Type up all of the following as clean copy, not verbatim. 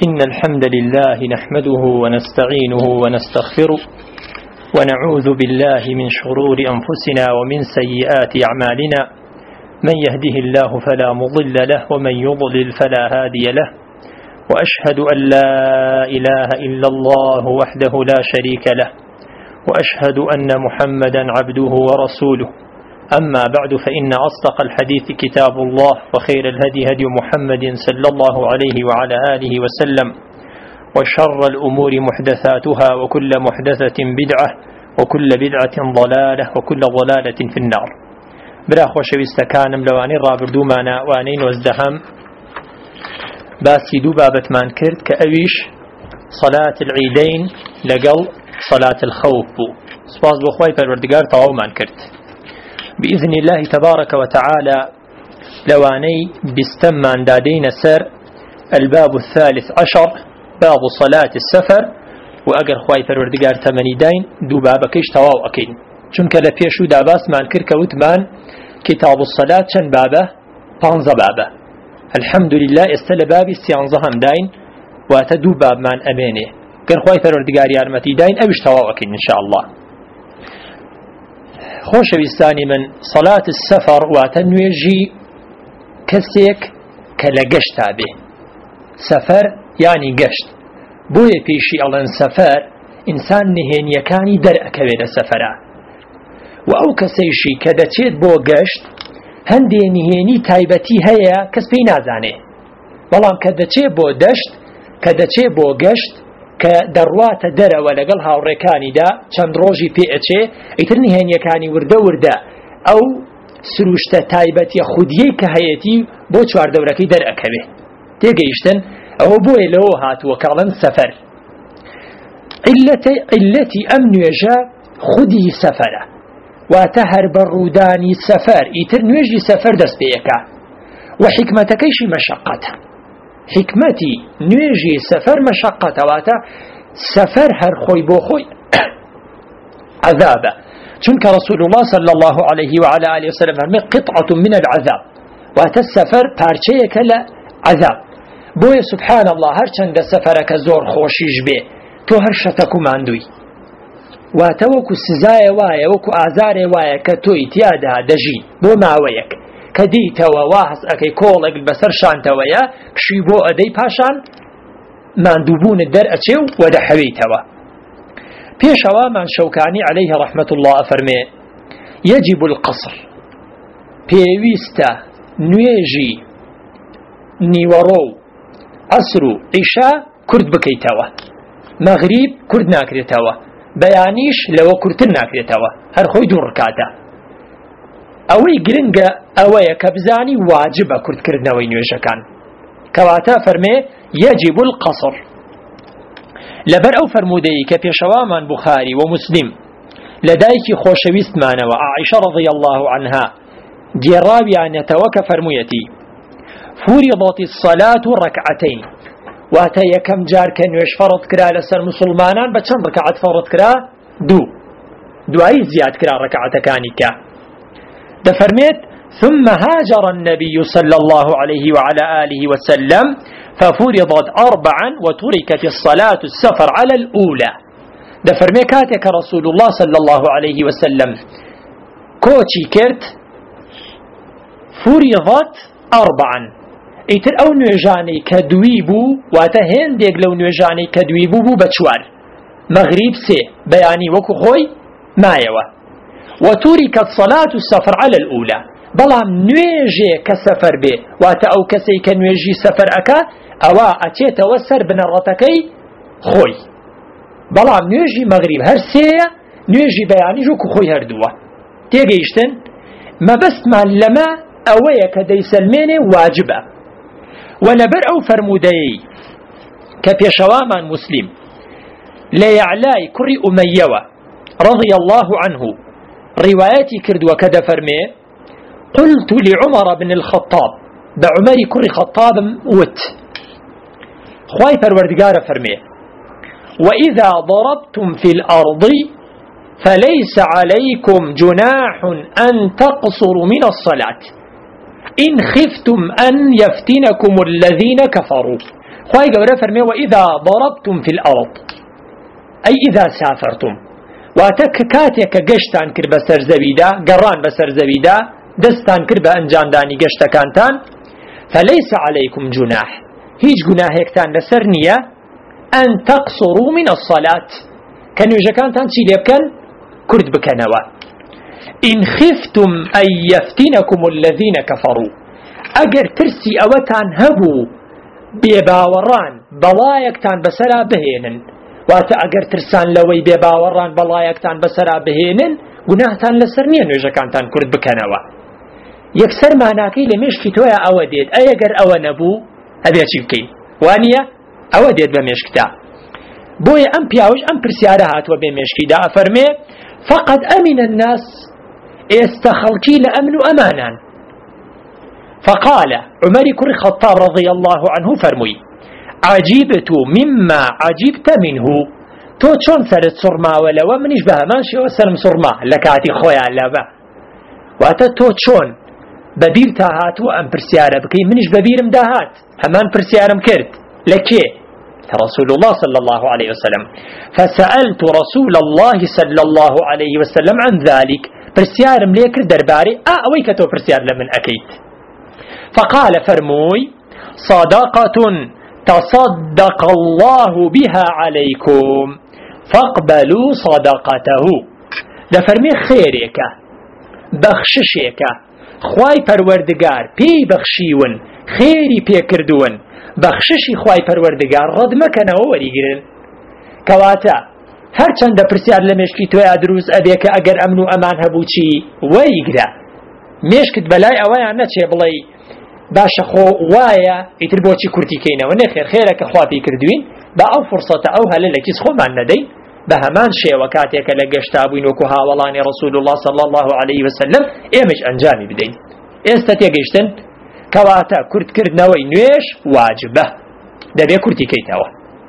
إن الحمد لله نحمده ونستعينه ونستغفره ونعوذ بالله من شرور أنفسنا ومن سيئات أعمالنا من يهده الله فلا مضل له ومن يضلل فلا هادي له وأشهد أن لا إله إلا الله وحده لا شريك له وأشهد أن محمدا عبده ورسوله أما بعد فإن أصدق الحديث كتاب الله وخير الهدي هدي محمد صلى الله عليه وعلى آله وسلم وشر الأمور محدثاتها وكل محدثة بدعة وكل بدعة ضلالة وكل ضلالة في النار. برا خوشویستەکانم لەوانەی ڕابردوومانە وانەی نۆزدەهەم باسی دوو بابەتمان کرد کە ئەویش صلاة العیدین لەگەڵ صلاة الخوف بوو. سپاس بۆ خوای پەروەردگار تەواومان کرد. بإذن الله تبارك وتعالى لواني بستمان دادين سر الباب الثالث عشر باب صلاة السفر وأجر خواي پروردگار تمني دين دو بابا كيش تواو أكين چونك لپیشو داباس من كركا وتمان كتاب الصلاة چن بابا پانزا بابا الحمد لله استل بابي سيانزا هم دين واتدو باب من أمينه كر خواي پروردگار يارمتي دين أوش تواو أكين إن شاء الله. خۆشەویستانی من صلاة السفر واتە نوێژی کەسێک کە لە گەشتا بێ. سەفەر یانی گەشت. بۆیە پێشی ئەڵێن سەفەر ئینسان نهێنیەکانی دەرئەکەوێت لە سەفەرە. و ئەو کەسەیشی کە دەچێت بۆ گەشت هەندێ نهێنی تایبەتی هەیە کەس پێی نازانێ. بەڵام کە دەچێت بۆ دەشت کە دەچێت بۆ گەشت کە دەڕواتە دەرەوە لەگەڵ هاوڕێکانیدا چەند ڕۆژی پێئەچێ ئیتر نهێنیەکانی وردە وردە ئەو سروشتە تایبەتیە خودیەی کە هەیەتی بۆ چواردەورەکەی دەرئەکەوێ. تێگەیشتن ئەوە بۆیە لەوە هاتووە کاڵن سەفەر. عیلەتی ئەم نوێژە خودی سەفەرە واتە هەر بە ڕوودانی سەفەر ئیتر نوێژی سەفەر دەست پێیەکە و حیکمەتەکەیشی مەشەقەتە. حکمەتی نوێژی سەفەر مەشەقەتەواتە سەفەر هەر خۆی بۆ خۆی عذابە چونکە رسول الله صلى الله عليه وعلى آله وسلم فرمي قطعة من العذاب واتە سەفەر پارچەیەکە لە عذاب. بۆیە سبحان الله هەرچەندە سەفەرەکە زۆر خۆشیش بێ تۆ هەر شەتەک و ماندووی واتە وەکو سزایە وایە وەکو ئازارێ وایە کە تۆی تیادا دەژی بۆ ماوەیەک کە دیتەوە واهس ئەەکەی کۆڵێک بەسەر شانتەوەیە پشی بۆ ئەدەی پاشان ماندووبوونت دەرئەچێ و وەدەحەویتەوە. پێشەوامان شەوکانی عەلەیه ڕەحمەت الله ئەفەرمێ یەجیب القەسر پێویستە نوێژی نیوەڕۆ و عەسر و عیشا کورت بکەیتەوە. مەغریب کورت ناکرێتەوە بەیانیش لەوە کورتتر ناکرێتەوە هەر خۆی دوو ڕکاتە. ئەوەی گرنگە ئەوەیە کە بزانی واجبە کورتکردنەوەی نوێژەکان کەواتە فەرمێ یەجیب القەسر. لەبەر ئەو فەرموودەی کە پێشەوامان بوخاری و موسلیم لە دایکی خۆشەویستمانەوە عائیشە رضی الله عنها گێڕاویانەتەوە کە فەرموویەتی فوریضت الصلاة ركعتين واتە یەکەم جار کە نوێژ فەرض کرا لەسەر مسلمانان بە چەند ڕکعەت فەرض کرا؟ دوایی زیاد کرا ڕکعەتەکانی کە دفرميت ثم هاجر النبي صلى الله عليه وعلى آله وسلم ففرضت 4 وتركت الصلاة السفر على الأولى. دفرمي كاتك رسول الله صلى الله عليه وسلم كوتشي كرت فرضت 4 ايتر او نوجاني كدويبو واتهين ديق لو نوجاني كدويبو بو بچوار مغرب 3 بياني وكو خوي مايوه وتركت صلاة السفر على الأولى. بلام نويجي كسفر به واتا أو كسي كنويجي سفر أكا أوا أتيت وسر بنرتكي خوي. بلام نويجي مغرب هر سيا نويجي بياني جوكو خوي هردوه. تيجيشتن ما بس مع لما أويا كدي سلميني واجبة. ولبر أو فرمودي كبيشوامان مسلم ليعلاي كري أميوة رضي الله عنه رواياتي كرد وكذا فرمي قلت لعمر بن الخطاب بعمري كري خطاب وت خواي پروردگار فرمي وإذا ضربتم في الأرض فليس عليكم جناح أن تقصروا من الصلاة إن خفتم أن يفتنكم الذين كفروا خواهي قورة فرمي وإذا ضربتم في الأرض أي إذا سافرتم واتك كاتيك قشتان كر بسر زبيدا قران بسر زبيدا دستان كر بأنجان داني قشتا كانتان فليس عليكم جناح هيج جناحيكتان لسرنية أن تقصروا من الصلاة كانوا يجاكانتان تيليبكن كرد بكنوا إن خفتم أن يفتنكم الذين كفروا أجر ترسي أوتان هبو بباوران بلايكتان بسرا بهينن واتا أجر ترسان لوي بباوران بلايكتان بسرا بهينن گناهتان لسرنية نوجاكانتان كرد بكنوا يكسر معناكي لمشكي تويا أوديد أيجر أو نبو هذا شيء وانيا أوديد بمشكتا بوي أم بياوش أم برسيارات وبمشكي دا أفرمي فقد أمن الناس استخلقي لأمن أمانا فقال عمر كر الخطاب رضي الله عنه فرمي عجبت مما عجبت منه تو چون سرت سرما ولا ومنش بها ماشي وسلم سرما لكاتي خويا لابا واتا تو چون ببير تاهات وأم برسيارة بكي منش ببيرم داهات همان برسيارم كرت لكي رسول الله صلى الله عليه وسلم فسألت رسول الله صلى الله عليه وسلم عن ذلك برسيارم ليكر درباري أويكتو برسيار لمن أكيد فقال فرموي صدقة تصدق الله بها عليكم فاقبلوا صدقته دفرمي خيرك بخششك خواي پروردگار پی بخشیون خیری پی کردون بخششی خواي پروردگار رد مکنه و وریگرن کواتا هر چند پرسیار لمشکی توی ادروز ابیک اگر امن و امان هبو چی وریگره مشکت بلای اویا نچه بلای باش خو وایا ایتر بوچی کرتی کینه و نخیر خیرک خوا پی کردوین با او فرصت او هللکیز خو من ندین بهمان شێوەکاتێک کە لە گەشتا بووین وەکو هاوڵانی رسول الله صلى الله عليه وسلم ئێمەش ئەنجامی بدەین ئێستا تێگەیشتن کەواتە کورتکردنەوەی نوێژ واجبە دەبێ کورتی کەیتەوە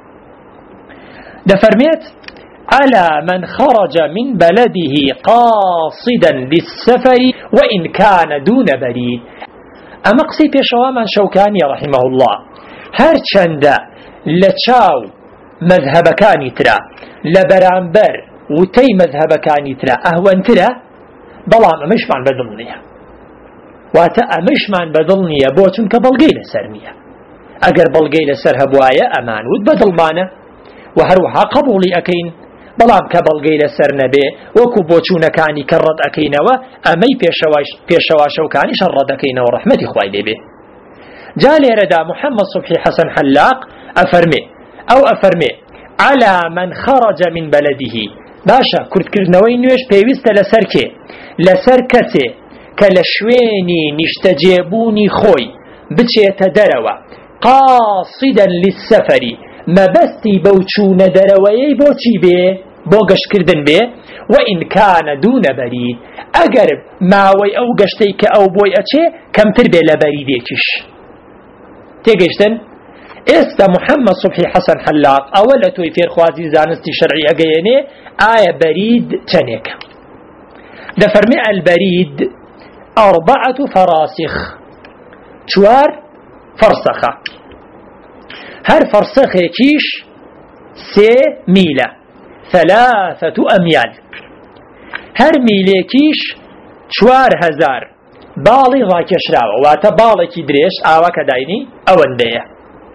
دەفەرمێت على من خرج من بلده قاصدا للسفر وإن كان دون بريد أما قسي بيشوامان شوكاني رحمه الله هر چند لچاو مذهب كاني ترى لبرانبر وتي مذهب كاني ترى أهون ترى بلام أمشمان بدلنيا واتا أمشمان بدلنيا بوتن كبلغي لسرنيا أقر بلغي لسر هبوايا أمان ود بدلمانا وهروها قبولي أكين بلام كبلغي لسر نبي وكو بوتون كاني كرد أكين وأمي بيشواشو كاني شرد أكين ورحمتي خواي لبي جالي ردا محمد صبحي حسن حلاق أفرمي على من خرج من بلده باشا کورتکردنەوەی نوێژ پێویستە لەسەر کەسێ کە لە شوێنی نیشتەجێبوونی خۆی بچێتە دەرەوە قاصدا للسفر مەبەستی بەو چوونە دەرەوەیەی بۆچی بێ بۆ گەشتکردن بێ وئین کانە دوونە بەرید ئەگەر ماوەی ئەو گەشتەی کە ئەو بۆی ئەچێ کەمتر بێ لە بەریدێکیش تێگەیشتن ئێستا محمد صبحي حسن حلاق ئەوە لە تۆی فێرخوازی زانستی شەرعی ئەگەیەنێ ئایا بەرید چەندێکە دەفەرمێ البەرید 4 فراسخ 4 فەرسەخە هەر فەرسەخێکیش 3 میلە 3 ئەمیال هەر میلێکیش 4000 باڵی ڕاکێشراوە واتە باڵێکی درێژ ئاوا کە داینی ئەوەندەیە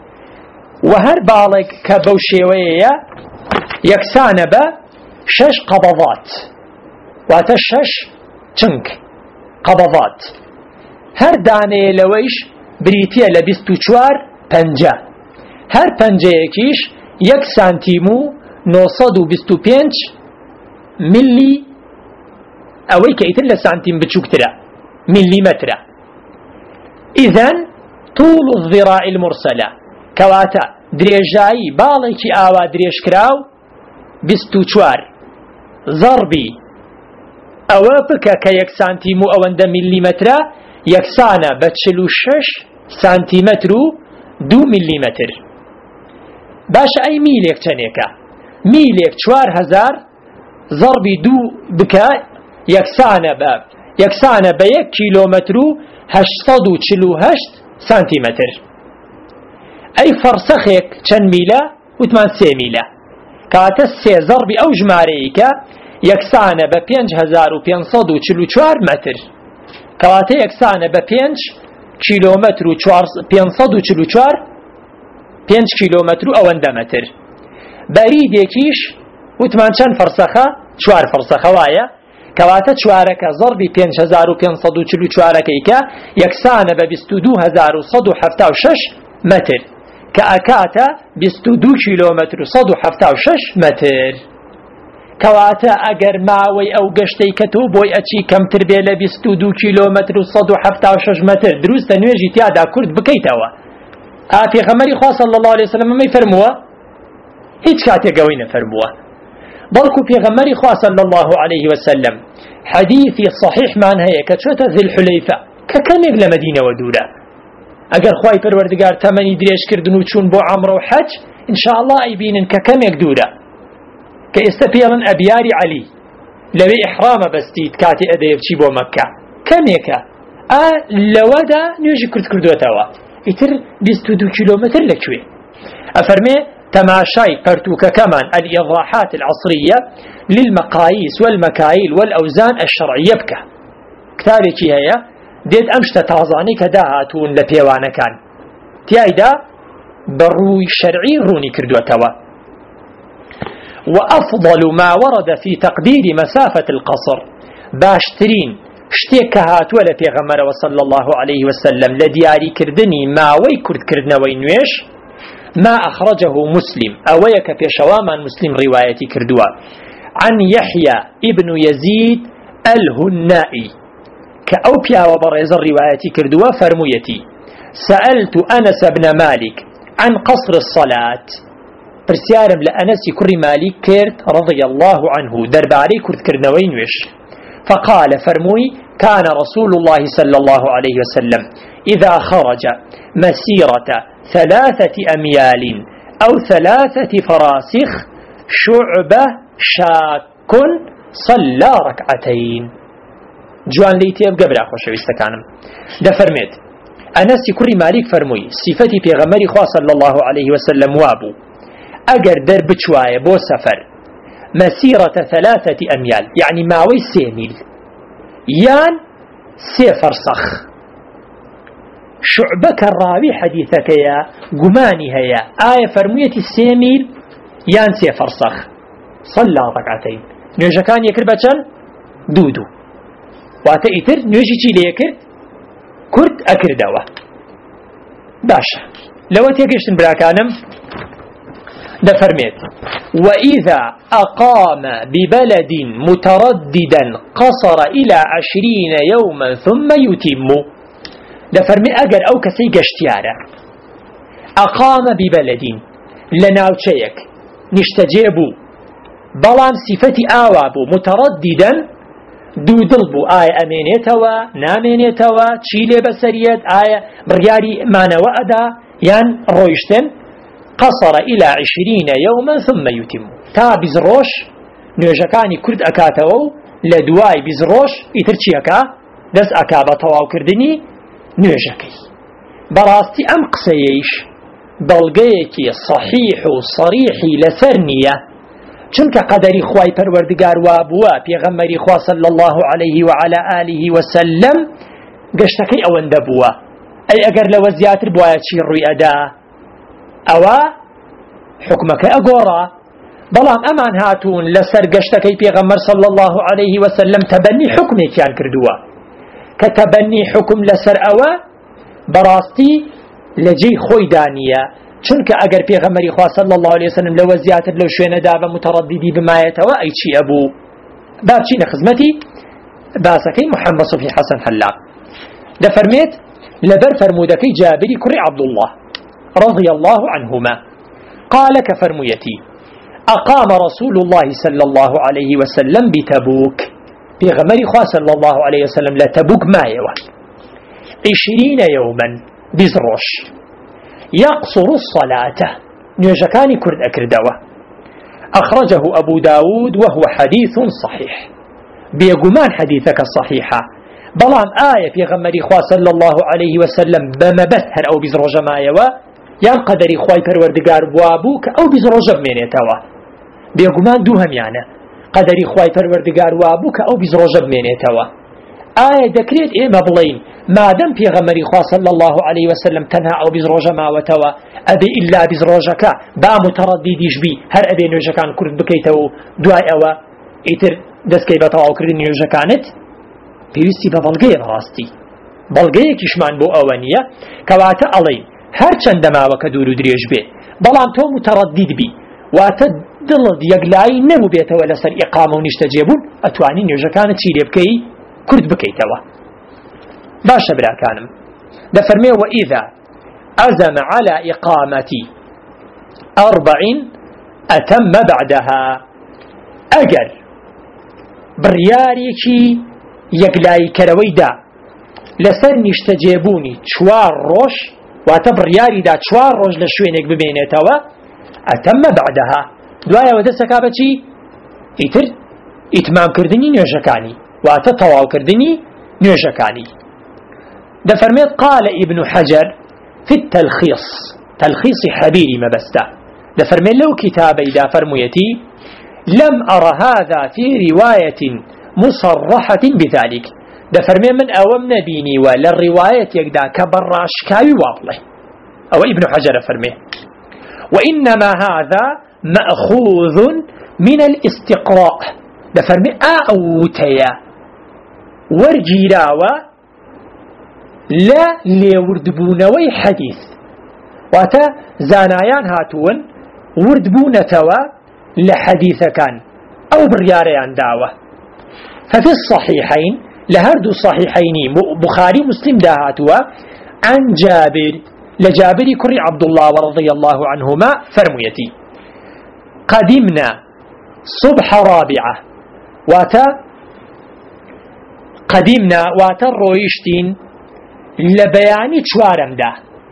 وهر باڵێک کە بەو شێوەیەیە یەکسانە بە 6 قەبەضات واتە 6 چنگ قەبەضات هەر دانەیە لەوەیش بریتیە لە 24 پەنجە هەر پەنجەیەکیش 1 سانتیم و 925 ملی ئەوەی کە ئیتر لە سانتیم بچووکترە ملیمەترە ئیذەن طول الذراع المرسلة کەواتە درێژایی باڵێکی ئاوا درێژکراو 24 زەربی ئەوە بکە کە 1 سانتیم و ئەوەندە میلیمەترە یەکسانە بە 46 سانتیمەتر و 2 میلیمەتر باشە ئەی میلێک چەندێکە میلێک 4000 زەربی 2 بکە یەکسانە بە 1 کیلۆمەتر و 848 سانتیمەتر أي فرسخك چەند میلە وتمان 3 میلە کاتە 3 ضربی ئەو ژمارەیەکە یەکسانە بە 5544 متر کەواتە یەکسانە بە 5 کیلۆمەتر و 544 5 کیلۆمەتر و ئەوەندە متر. بەریدێکیش وتمان چەند فەرسەخە 4 فەرسەخە وایە کەواتە 4ەکە ضربی 5544ەکەیکە یەکسانە بە 22176 متر کە ئەکاتە 22 کیلۆمەتر و 176 متر. کەواتە ئەگەر ماوەی ئەو گەشتەی کە تۆ بۆی ئەچی کەمتر بێ لە 22 کیلۆمەتر و 176 متر دروستە نوێژی تیادا کورد بکەیتەوە. پێغەمبەری خوا صلی الله علیه وسلم مەی فەرمووە هیچ کاتێکەوەی نەفەرمووە بەڵکو پێغەمبەری خوا صلی الله علیه وسلم حەدیثی صحیحمان هەیە کە چۆتە ذل حولیفە کە کەمێک لە مەدینەوە دوورە ئەگەر خوای پەروەردگار تەمەنی درێژکردن و چوون بۆ عەمرە و حەج ئینشاءالله ئەیبینن کە کەمێک دوورە کە ئێستا پێڵن ئەبیاری عەلی لەوێ ئیحرامە بەستیت کاتی ئەدەیە بچی بۆ مەککە کەمێکە لەوەدا نوێژی کورد کردوێتەوە ئیتر 22 کیلۆمەتر لەکوێ ئەفەرمێ تماشاي پرتوكا كمان الإيضاحات العصرية للمقاييس والمكاييل والأوزان الشرعية بكا كتابي كي هي ديت أمشت تعظاني كداهاتون لبيوانا كان تيايدا بروي شرعي روني كردوتوا. وأفضل ما ورد في تقدير مسافة القصر باشترين شتيك هاتوا لبيغمر صلى الله عليه وسلم لدياري كردني ما ويكرد كردنا وينويش ما أخرجه مسلم أويك في شواما مسلم رواية كردوا عن يحيى ابن يزيد الهنائي كأوبيا وبرز الرواية كردوا فرميتي سألت أنس بن مالك عن قصر الصلاة برسيارم لأنس كر مالك كرت رضي الله عنه درباري كرت كردنوين وش فقال فرموي كان رسول الله صلى الله عليه وسلم إذا خرج مسيرة 3 أميال أو 3 فراسخ شعبة شاك صلى 2 ركعتين. جوان ليتيب قبل أخوة شويستكانم ده فرميت أنس كري مالك فرموي صفتي في غمري خوا صلى الله عليه وسلم وابو أجر درب شوية بو سفر مسيرة 3 أميال يعني ماوي 3 ميل يان 3 فرسخ شعبك الراوي حديثك يا قماني هيا آية فرمية 3 ميل يان 3 فرسخ صلى 2 ركعتين نوجه كان يكرب چن دودو واتا ايتر نوجه چي ليكر كرد اكردوا باشا لو تيكشتن براكانم ده فرميت وإذا أقام ببلد مترددا قصر إلى 20 يوما ثم يتم ده فرمي أجر أو كسي قشتيارة أقام ببلد لناوشيك نشتجيبو بلام صفتي آوابو مترددا دودلبو آية أمينيتوا نامينيتوا تشيلي بسريت آية برياري مانوا أدا يان رويشتن قصر إلى 20 يوما ثم يتم تا بزروش نوجكاني كرد أكاتو لدواي بزروش يترشي أكا دس أكا بطواو كردني نوجكي براستي أم قسيش بلغيكي صحيح صريحي لسرنية چونك قدري خواي پروردگار وابوا پیغمبري خوا صلى الله عليه وعلى آله وسلم قشتكي أوان دبوا أي أقر لو زياتر بوايا چي روي أدا أوا حكمك أقورا بلام أمان هاتون لسر قشتكي پیغمبر صلى الله عليه وسلم تبني حكمي كان كردوا كتبني حكم لسر أوا براستي لجي خوي دانية چونك اگر پیغمبری خواه صلی الله علیه وسلم لو زیاتر لو شوینه دابا مترددی بمایتوا ای چی ابو باب چی نخزمتی باسكي محمد صفي حسن حلاق دفرميت لبر فرمودكي جابري كري عبد الله رضي الله عنهما قال كفرميتي أقام رسول الله صلى الله عليه وسلم بتبوك بغمري خواه صلى الله عليه وسلم لتبوك ما يوه 20 يوما بزروش يقصر الصلاة نيجكاني كرد أكردوا أخرجه أبو داود وهو حديث صحيح بيقمان حديثك الصحيحة بلان آية في غمري خواه صلى الله عليه وسلم بمبثر أو بزرج مايوا یان قەدەری خوای پەروەردگار بوابوو کە ئەو 20 ڕۆژە بمێنێتەوە. بێگومان دوو هەمیانە، قەدەری خوای پەروەردگار وابوو کە ئەو 20 ڕۆژە بمێنێتەوە. ئایا دەکرێت ئێمە بڵین مادەم پێغەمبەری خوا صلی الله علیه وسلم تەنها ئەو 20 ڕۆژە ماوەتەوە ئەبێ ئیلا 20 ڕۆژەکە با متەڕەدیدیش بی هەر ئەبێ نوێژەکان کورت بکەیتەوە و دوای ئەوە ئیتر دەستکەی بە تەواوکردنی نوێژەکانت؟ پێویستی بە بەڵگەیە، بەڕاستی بەڵگەیەکیشمان بۆ ئەوە نییە کەواتە ئەڵێ هەر چەندە ماوەکە دوور و درێژ بێ بەڵام تۆ متەڕەدید بی واتە دڵت یەکلایی نەبوو بێتەوە لەسەر ئیقامە و نیشتە جێبوون ئەتوانی نوێژەکانت چی لێ بکەی؟ کورت بکەیتەوە. باشە براکانم، دەفەرمێ وئیذا عزم على إقامة 40 أتم بعدها. ئەگەر بڕیارێکی یەکلایی کەرەوەی دا لەسەر نیشتە جێبوونی 4 ڕۆژ واتە بڕیاریدا 4 ڕۆژ لە شوێنێک ببێنێتەوە ئەتەم بعدها دوایەوە دەستەکا بەچی؟ ئیتر ئیتمامکردنی نوێژەکانی واتە تەواوکردنی نوێژەکانی. دەفەرمێت قال ابن حجر في التلخيص، تلخيص حبيري مبستا، دەفەرمێت لەو کتابەیدا فەرموویەتی لم أرى هذا في رواية مصرحة بذلك، دەفەرمێ من ئەوەم نەبینی وە لە ڕیوایەتێکدا کە بەڕاشکاوی وا بڵێ. ئەوە ابن حجر فەرمێ وإنما هذا مأخوذ من الاستقراء، دەفەرمێ ئاوتەیە وەرگیراوە لە لێوردبوونەوەی حەدیث، واتە زانایان هاتوون وردبوونەتەوە لە حەدیثەکان ئەو بڕیارەیان داوە. ففي الصحيحين لهردو صحيحيني بخاري مسلم داهاتوا عن جابر لجابر كري عبد الله رضي الله عنهما فرميتي قدمنا صبح رابعة قدمنا واتا رويشتين لبياني شوارم دا.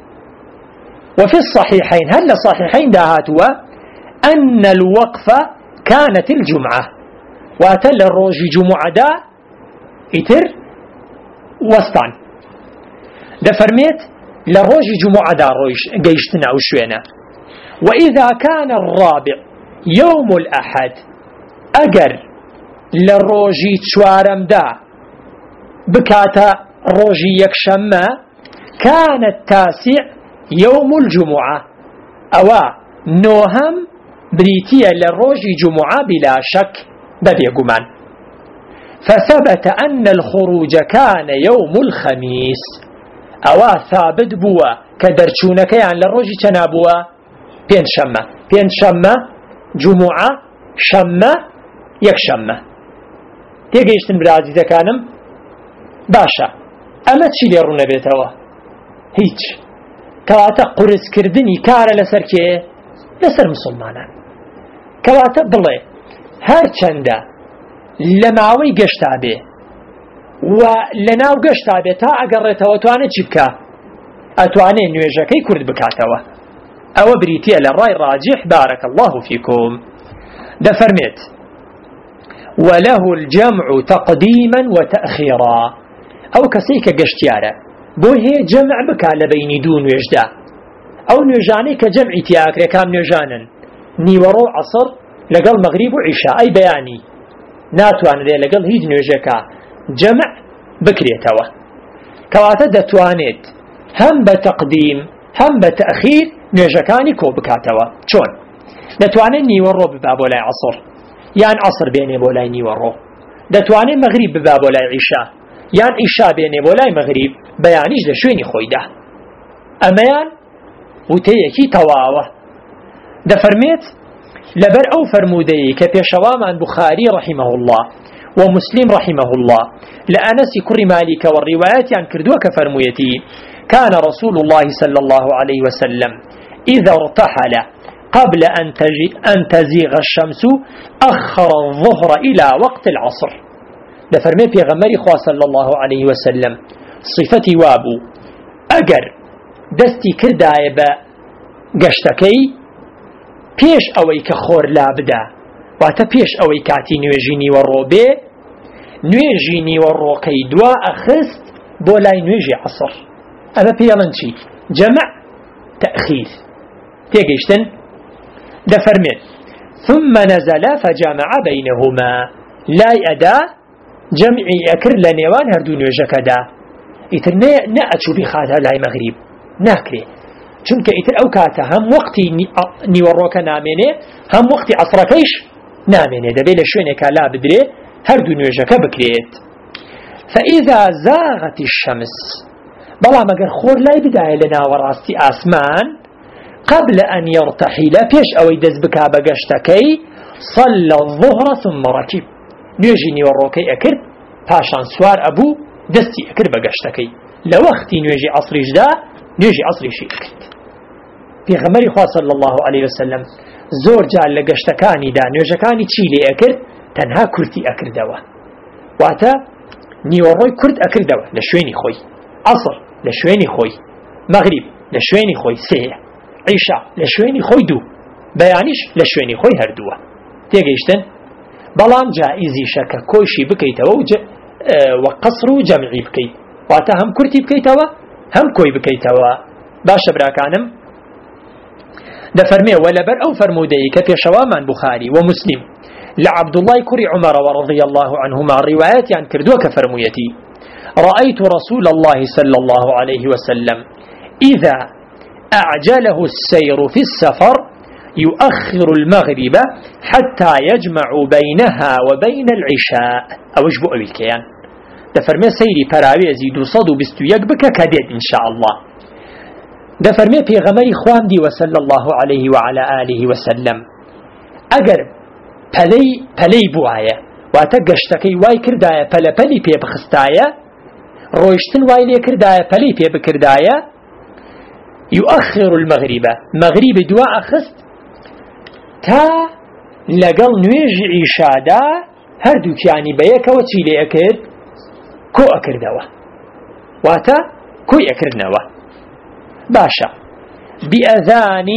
وفي الصحيحين هل صحيحين داهاتوا أن الوقف كانت الجمعة واتا للروج جمعة دا ئیتر وەستان دەفەرمێت لە ڕۆژی جومعەدا گەیشتنە ئەو شوێنە. وإذا كان الرابع يوم الأحد ئەگەر لە ڕۆژی چوارەمدا بکاتە ڕۆژی یەکشەممە كان التاسع يوم الجمعة ئەوە نۆهەم بریتیە لە ڕۆژی جومعە بلا شك بەبێگومان. فثبت أن الخروج كان يوم الخميس أوا ثابت بوا كدرچونك يعني للروج تنابوا بين شمة جمعة شمة يكشمة تيجيشتن برازي ذكانم باشا أما تشي ليرونا بيتوا هيج كواتا قرس كردني كار لسر كي لسر مسلمانا كواتا بلي هر چنده لەماوەی گەشتا بێ و لەناو گەشتا بێ تا ئەگەڕێتەوە توانێت چی بکە؟ ئەتوانێت نوێژەکەی کورد بکاتەوە. ئەوە بریتیە لە ڕای ڕاجح بارك الله فيكم. دەفەرمێت وله الجمع تقديما وتأخيرا ئەو کەسەی کە گەشتیارە بۆ هەیە جەمع بکا لە بەینی دوو نوێژدا. ئەو نوێژانەی کە جەمعی تیاکرێ کام نوێژانن؟ نیوەڕۆ و عەسڕ لەگەڵ مەغریب و عیشا ئەی بەیانی ناتوانرێ لەگەڵ هیچ نوێژێکە جەمع بکرێتەوە. کەواتە دەتوانێت هەم بە تەقدیم هەم بە تەخیر نوێژەکانی کۆ بکاتەوە. چۆن؟ دەتوانێت نیوەڕۆ ببا بۆ لای عەسڕ یان عەسڕ بێنێ بۆ لای نیوەڕۆ، دەتوانێت مەغریب ببا بۆ لای عیشا یان عیشا بێنێ بۆ لای مەغریب بەیانیش لە شوێنی خۆیدا. ئەمەیان وتەیەکی تەواوە. دەفەرمێت لبر أو فرمودي كبيشوامان بخاري رحمه الله ومسلم رحمه الله لأنس كر مالك والروايات عن كردوك فرميتي كان رسول الله صلى الله عليه وسلم إذا ارتحل قبل أن تزيغ الشمس أخر الظهر إلى وقت العصر. لفرمي في غمري خواه صلى الله عليه وسلم صفتي وابو أجر دستي كرداي بقشتكي پێش ئەوەی کە خۆر لا بدا واتە پێش ئەوەی کاتی نوێژی نیوەڕۆ بێ نوێژی نیوەڕۆکەی دوا ئەخست بۆ لای نوێژی عەسڕ. ئەمە پێڵن چی؟ جەمع تأخير تيجيشتن دفرمين ثم نزل فجمع بينهما لا أدا جمعي أكر لنيوان هردو نوجه كدا إتر نأتشو بخاتها لاي مغرب ناكري چونك إتر أو كاتا هم وقتي نيوروك ناميني هم وقتي عصركيش ناميني دبيل شوينك لا بدري هردو نوجه كبكريت فإذا زاغت الشمس بلا مگر خور لاي بداية لنا وراستي آسمان قبل أن يرتحل بيش أو يدز بكا بقشتكي صلى الظهر ثم ركب نيجي وروكي أكرد پاشان سوار أبو دستي أكرد بقشتكي لوقتي نيجي عصري جدا نيجي عصري شي أكرد في غمري خواه صلى الله عليه وسلم زور جال لقشتكاني دا نيجكاني تشيلي أكرد تنها كرتي أكردوا واتا نيوروي كرد أكردوا لشويني خوي عصر لشويني خوي مغرب لشويني خوي سيه عيشة لشويني خوي دو بيانيش لشويني خوي هردوه تيجيشتن بلان جائزي شكا كوشي بكيتوا وقصر جمعي بكيت واتا هم كرتي بكيتوا هم كوي بكيتوا باشا براكانم دفرمي ولبر أو فرمودي كفي شوامان بخاري ومسلم لعبد الله كري عمر ورضي الله عنهما الروايات عن كردوك فرميتي رأيت رسول الله صلى الله عليه وسلم إذا أعجله السير في السفر يؤخر المغرب حتى يجمع بينها وبين العشاء أوش بؤ بالكيان دفرمي سيري براوي يزيد صدو بستو يقبك كدد إن شاء الله دفرمي في غمري خوام دي وصلى الله عليه وعلى آله وسلم أجر پلي بوايا واتقشتكي واي كردايا پلي بي بخستايا رويشتن واي لي كردايا پلي بي بكردايا يؤخر المغرب مغرب دواء خست تا لقل نويج عشادا هردو كياني بيك وتيلي أكد كو أكردوا واتا كوي أكردنوا باشا بأذان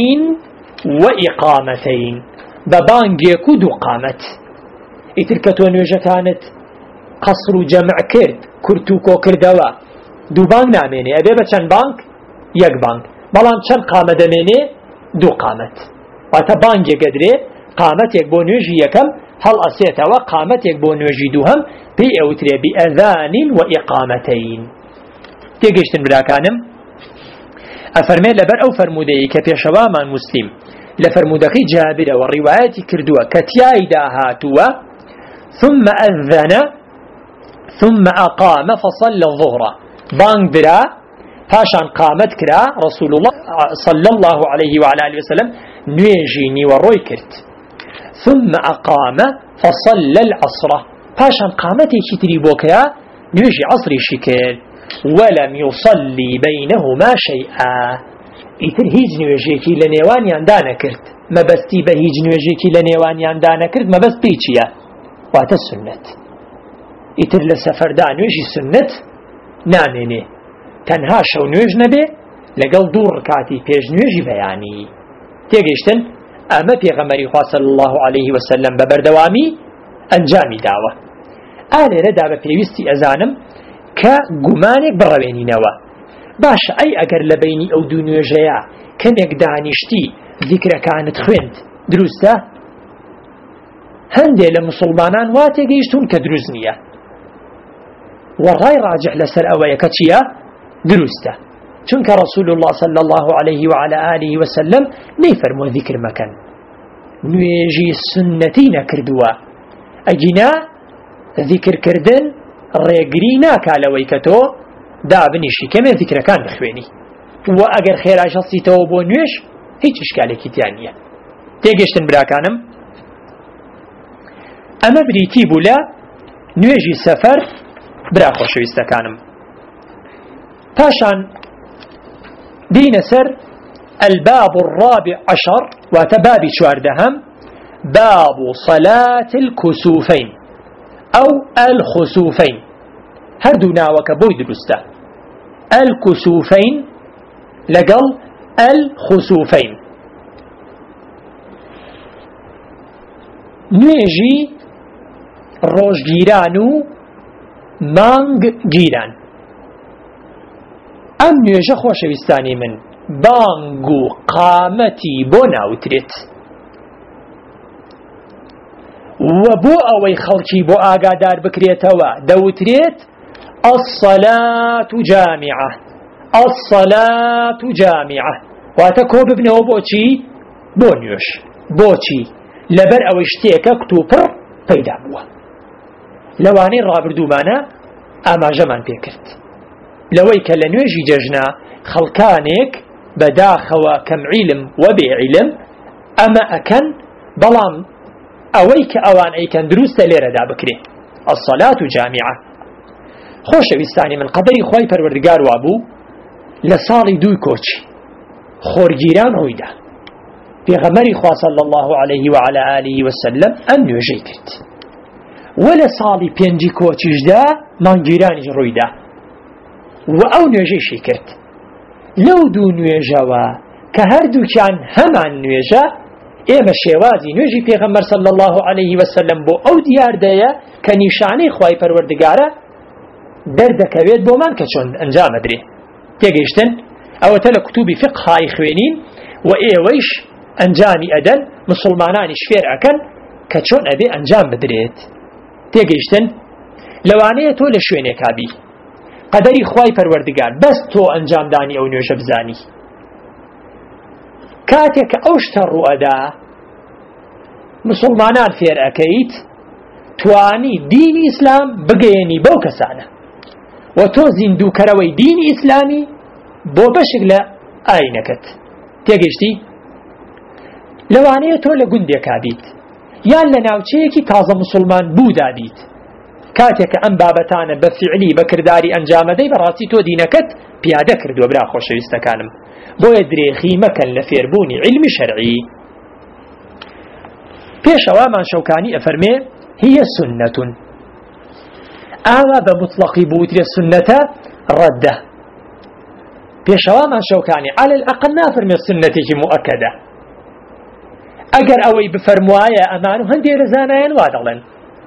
وإقامتين ببانجيك دو قامت إتركتو نويجة كانت قصر جمع كرد كرتوكو كردوا دو بانك ناميني أبي بچن بانك يك بانك بلان چن قامة دميني دو قامت واتا بانجي قدري قامت يك بو نويجي يكم هل أسيتا وقامت يك بو نويجي دوهم بي أوتري بأذان وإقامتين تيجيشتن براكانم أفرمي لبر أو فرمودي كفي شواما مسلم لفرمودكي جابر والروايات كردوا كتياي داهاتوا ثم أذن ثم أقام فصلى الظهر بانك درا فاشان قامت كرا رسول الله صلى الله عليه وعلى آله وسلم نيجيني وروي كرت ثم أقام فصلى العصر فاشان قامت يشتري بوكرا نيجي عصري شكل ولم يصلي بينهما شيئا إتر هيج نيجيكي لنيوان ياندانا كرت ما بستي بهيج نيجيكي لنيوان ياندانا كرت ما بس بيتشيا وات السنة إتر لسفر دا نيجي سنة ناميني تنها شو نوێژ نەبێ لەگەڵ دوو ڕکاتی پێش نوێژی بەیانی تێگەیشتن ئەمە پێغەمبەری خوا صلی الله عليه وسلم بە بەردەوامی ئەنجامی داوە. ئالێرەدا بە پێویستی ئەزانم کە گومانێک بڕەوێنینەوە باشە ئەی ئەگەر لە بینی ئەو دوو نوێژەیە کەمێک دانیشتی ذیکرەکانت خوێند دروستە؟ هەندێک لە مسلمانان وا تێگەیشتون کە دروست نییە وڕای ڕاجح لەسەر ئەوەیە کە چییە؟ دروستة چونك رسول الله صلى الله عليه وعلى آله وسلم نيفرمو ذكر مكان نويجي سنتين كردوا أجنا ذكر كردن ريقرينا كالويكتو دابنيشي كما ذكر كان بخويني وأجر خير عشصي توبو نويش هيك إشكالي كتانية تيجيشتن براكانم أما بريتي بولا نويجي سفر براخو شويستكانم تاشان دين سر الباب الرابع عشر وتبابي شواردهم باب صلاة الكسوفين أو الخسوفين هردونا وكبوي درستا الكسوفين لقل الخسوفين نيجي روج جيرانو مانگ جيران أم نوێژە خۆشەویستانی من بانگو قامەتی بۆ ناوترێت و بۆ ئەوەی خەڵکی بۆ ئاگادار بکرێتەوە دەوترێت الصلاة جامعة الصلاة جامعة واتە کۆ ببنەوە بۆچی بۆ نوێژ بۆچی لەبەر ئەوەی شتێکە کتوپڕ پەیدا بووە لەوانەی ڕابردوومانە ئاماژەمان پێکرد لەوەی کە لە نوێژی جەژنە خەڵکانێک بەداخەوە کەم عیلم و بێعیلم ئەمە ئەکەن بەڵام ئەوەی کە ئەوان ئەیکەن دروستە لێرەدا بکرێت الصلاة جامعة خۆشەویستانی من قەدەری خوای پەروەردگار وابوو لە ساڵی دووی کۆچی خۆرگیران ڕوویدا پێغەمبەری خوا صلی الله عليه وعلى آله وسلم ئەم نوێژەی کرد و لە ساڵی پێنجی کۆچیشدا مانگیرانیش ڕوویدا و ئەو نوێژەیشی کرد لەو دوو نوێژەوە کە هەردووکیان هەمان نوێژە ئێمە شێوازی نوێژی پێغەمبەر صلی الله عليه وسلم بۆ ئەو دیاردەیە کە نیشانەی خوای پەروەردگارە دەردەکەوێت بۆمان کە چۆن ئەنجامەدرێ تێگەیشتن ئەوەتە لە کتوبی فقهای خوێنین و ئێوەیش ئەنجامی ئەدەن مسلمانانیش فێر ئەکەن کە چۆن ئەبێ ئەنجام بدرێت تێگەیشتن لەوانەیە تۆ لە شوێنێکا بی قەدەری خوای پەروەردگار بەس تۆ ئەنجامدانی ئەو نوێژە بزانی کاتێک کە ئەو شتە ڕوئەدا مسلمانان فێر ئەکەیت توانی دینی ئیسلام بگەیەنی بەو کەسانە و تۆ زیندووکەرەوەی دینی ئیسلامی بۆ بەشێک لە ئاینەکەت تێگەیشتی لەوانەیە تۆ لە گوندێکا بیت یان لە ناوچەیەکی تازە مسلمان بوودا بیت کاتێک کە ئەم بابەتانە بە فیعلی بە کردداری ئەنجامەدەی بەڕاستی تۆ دینەکەت پیادە کردووە برا خۆشەویستەکانم بۆیە درێخی مەکەن لە فێربوونی علمی شەرعی پێشەوامان شەوکانی ئەفەرمێ هي سنة ئاوا بە مطلقی بوترێ سنەتە ڕەدە پێشەوامان شەوکانی على الأقل نافەرمێ سنەتێکی مؤکەدە ئەگەر ئەوەی بفەرموایە ئەمان و هەندێک لە زانایان وا دەڵێن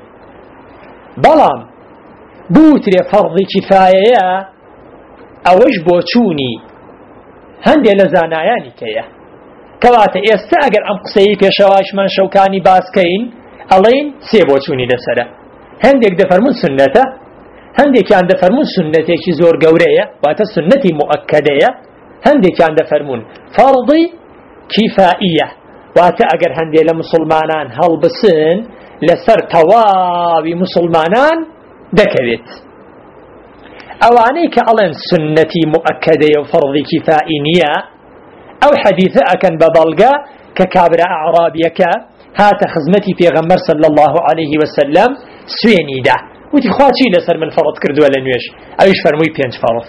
بەڵام بوترێ فەرضی کیفایەیە ئەوەش بۆ چوونی هەندێک لە زانایانی کەیە کەواتە ئێستا ئەگەر ئەم قسەی پێشەواشمان شەوکانی باسکەین ئەڵێن سێ بۆ چوونی لەسەرە هەندێک دەفەرمون سنەتە هەندێکیان دەفەرمون سنەتێکی زۆر گەورەیە واتە سنەتی مؤکەدەیە هەندێکیان دەفەرمون فەرضی کیفائیە واتە ئەگەر هەندێک لە مسلمانان هەڵبسن لەسەر تەواوی مسلمانان دەکەوێت ئەوانەی کە ئەڵێن سنەتی مؤکەدەیە و فەرضی کیفائی نییە ئەو حەدیثە ئەکەن بە بەڵگە کە کابرا ئەعرابیەکە هاتە خزمەتی پێغەمبەر صلی الله عليه وسلم سوێنیدا وتی خوا چی لەسەر من فەرض کردووە لە نوێژ ئەویش فەرمووی 5 فەرض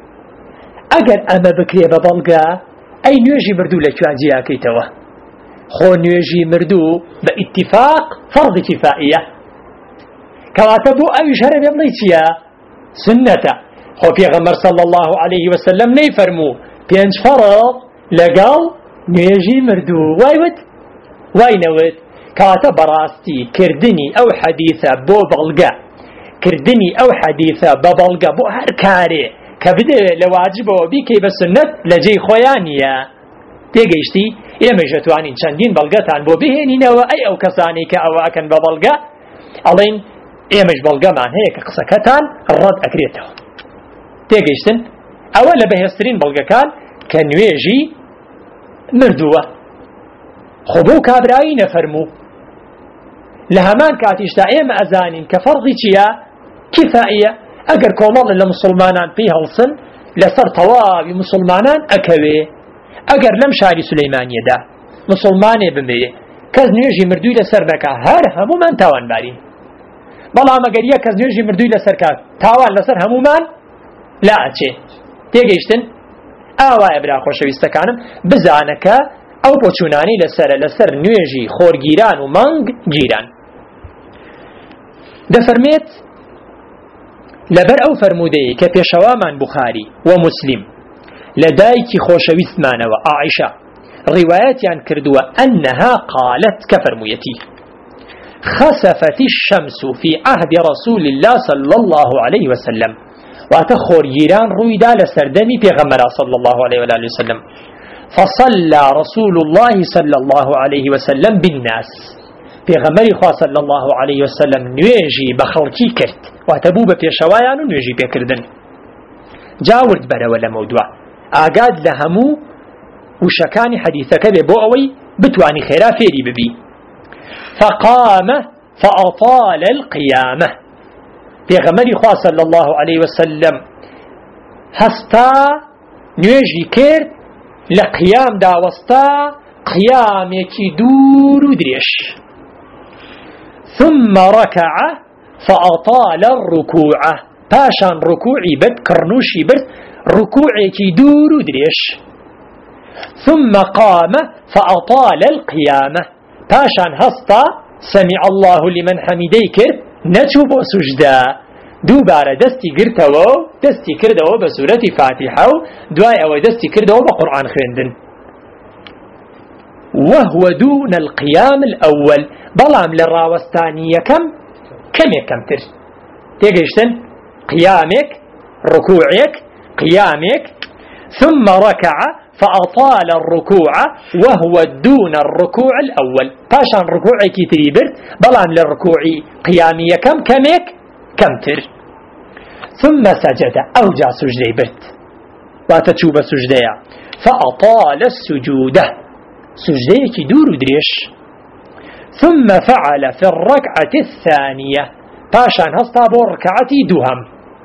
ئەگەر ئەمە بکرێ بە بەڵگە ئەی نوێژی مردوو لە کوێ جیاکەیتەوە خۆ نوێژی مردوو بە ئیتیفاق فەرضی کیفائیە کەواتە بۆ ئەویش هەرە بێ بڵێ چییە سنەتە خۆ پێغەمبەر صلی الله عليه وسلم نەیفەرموو 5 فەرض لەگەڵ نوێژی مردوو وایوت واینەوت کاتە بەڕاستی کردنی ئەو حەدیثە بۆ بەڵگە کردنی ئەو حەدیثە بە بەڵگە بۆ هەر کارێ کە بدەوێت لە واجبەوە بیکەی بە سنەت لە جێی خۆیان نییە تێگەیشتی ئێمەش دەتوانین چەندین بەڵگەتان بۆ بهێنینەوە ئەی ئەو کەسانەی کە ئەوە ئەکەن بە بەڵگە ئەڵێن ئێمەش بەڵگەمان هەیە کە قسەکەتان ڕەت ئەکرێتەوە تێگەیشتن ئەوە لە بەهێزترین بەڵگەکان کە نوێژی مردووە خۆ بۆ کابرایی نەفەرموو لە هەمان کاتیشدا ئێمە ئەزانین کە فەرضی چییە کیفائیە ئەگەر کۆمەڵ لە مسلمانان پێی هەڵسن لەسەر تەواوی مسلمانان ئەکەوێ ئەگەر لەم شاری سولەیمانیەدا مسلمانێ بمێ کەس نوێژی مردووی لەسەر نەکا هەر هەمومان تاوانبارین بەڵام ئەگەر یەک کەس نوێژی مردووی لەسەر کات تاوان لەسەر هەمومان لا ئەچێ تێگەیشتن ئاوایە برا خۆشەویستەکانم بزانەکە ئەو بۆچوونانی لەسەر نوێژی خۆرگیران و مانگ گیران دەفەرمێت لەبەر ئەو فەرمودەیە کە پێشەوامان بوخاری و موسلیم لە دایکی خۆشەویستمانەوە عائشە ڕیوایەتیان کردووە ئەنەها قالت کە فەرموویەتی خسفت الشمس في عهد رسول الله صلى الله عليه وسلم واتخور جيران رويدا لسردمي بيغمرا صلى الله عليه وآله وسلم. فصلى رسول الله صلى الله عليه وسلم بالناس بيغمري خواه صلى الله عليه وسلم نويجي بخلقي كرت واتبوب بيشوايان نويجي بيكردن جاورد برا ولا موضوع آقاد لهمو وشكاني حديثك ببوعوي بتواني خيرا فيري ببي. فقام فأطال القيامة بيغمري خواه صلى الله عليه وسلم هستا نويجي كرت لقيام داوستا قيامك دور ودريش. ثم ركع فأطال الركوع باشان ركوعي بد كرنوشي بد ركوعك دور ودريش. ثم قام فأطال القيامة باشان هستا سمع الله لمن حميديكر نتوب سجدا دوباره دستي قرتوا دستي كردوا بسورة فاتحة دواء أو دستي كردوا بقرآن خويندن وهو دون القيام الأول بلام للراوستانية كم يكمتر تيجيشتن قيامك ركوعك قيامك ثم ركع فأطال الركوع وهو دون الركوع الأول باشان ركوعك تريبر بلام للركوع قيامية كمتر ثم سجد أرجع سجدي برت واتتشوب سجديا فأطال السجود سجديك دور دريش. ثم فعل في الركعة الثانية باشان هستا ركعتي دهم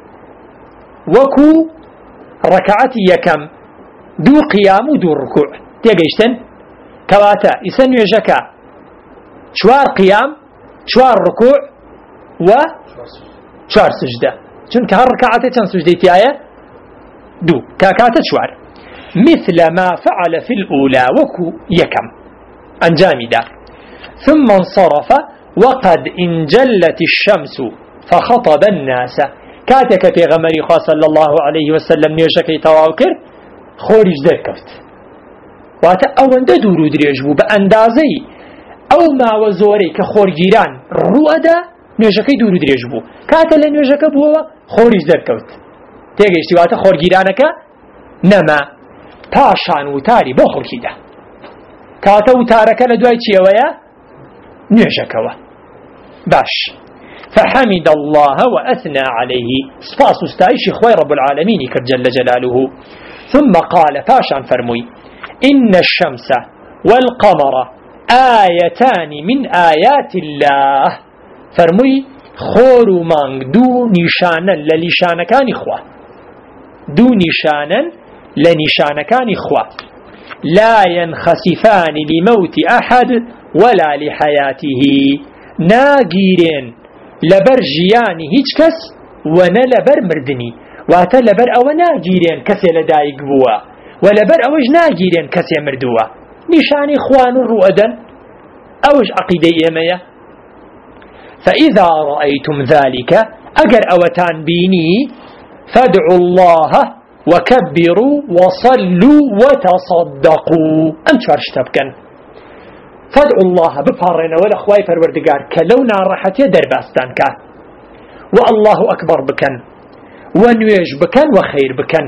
وكو ركعتي يكم دو قيام ودو ركوع تيجيشتن كواتا يسنو يجكا شوار قيام شوار ركوع و شوار سجدة چونك هر ركعتي چند سجدتي آية دو كاكاتا شوار مثل ما فعل في الأولى وكو يكم أنجامي دا. ثم انصرف وقد انجلت الشمس فخطب الناس كاتك في غمري صلى الله عليه وسلم نيوشكي تواوكر خورج دركفت واتا اوان دا دورو دريجبو بأندازي او ما وزوري كخورجيران رؤدا نيوشكي دورو دريجبو كاتا لنيوشك بوا خورج دركفت تيجيشتي واتا خورجيرانك نما پاشان وتاری بۆ خەڵکیدا کاتە وتارەکە لە دوای چێوەیە نوێژەکەوە باش. فحمد الله وأثنى عليه سپاس وستایشی خوای رب العالمين کرد جل جلاله. ثم قال پاشان فرمووی إن الشمس والقمر آيتان من آيات الله فرمووی خۆر و مانگ دوو نیشانە لە نیشانەکانی خوا دوو نیشانە لنشانكان إخوة لا ينخسفان لموت أحد ولا لحياته ناقيرين لبر جياني هيجكس ونا لبر مردني واتا لبر أو ناقيرين كسي لدايق بوا ولبر أوج ناقيرين كسي مردوا نشان إخوان الرؤدا أوج عقيدة إيمية. فإذا رأيتم ذلك أجر أوتان بيني فادعوا الله وكبروا وصلوا وتصدقوا أم شرشتبكن فادعوا الله بفارنا ولا خواي فروردقار كلونا راحتي درباستانك والله أكبر بكن ونويج بكن وخير بكن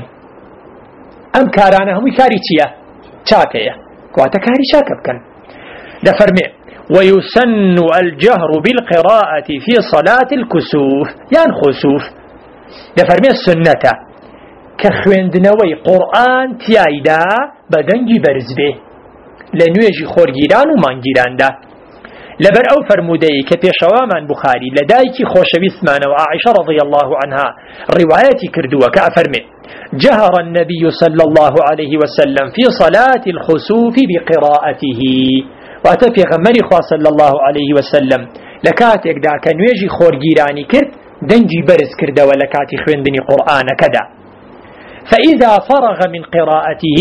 أم كارانا هم كاريتيا شاكيا كواتا كاري شاكا بكن دفرمي ويسن الجهر بالقراءة في صلاة الكسوف يعني خسوف دفرمي السنة كخويندنوي قرآن تيايدا بدنجي برزبه لنويجي خورجيران ومانجيران دا لبر أو فرمودي كبيشوامان بخاري لدايكي خوشويسمان وعائشة رضي الله عنها روايتي كردوا كأفرمي جهر النبي صلى الله عليه وسلم في صلاة الخسوف بقراءته واتفي غمري خواه صلى الله عليه وسلم لكاتك دا كنويجي خورجيراني كرد دنجي برز كرد ولكاتي خويندني قرآن كدا. فإذا فرغ من قراءته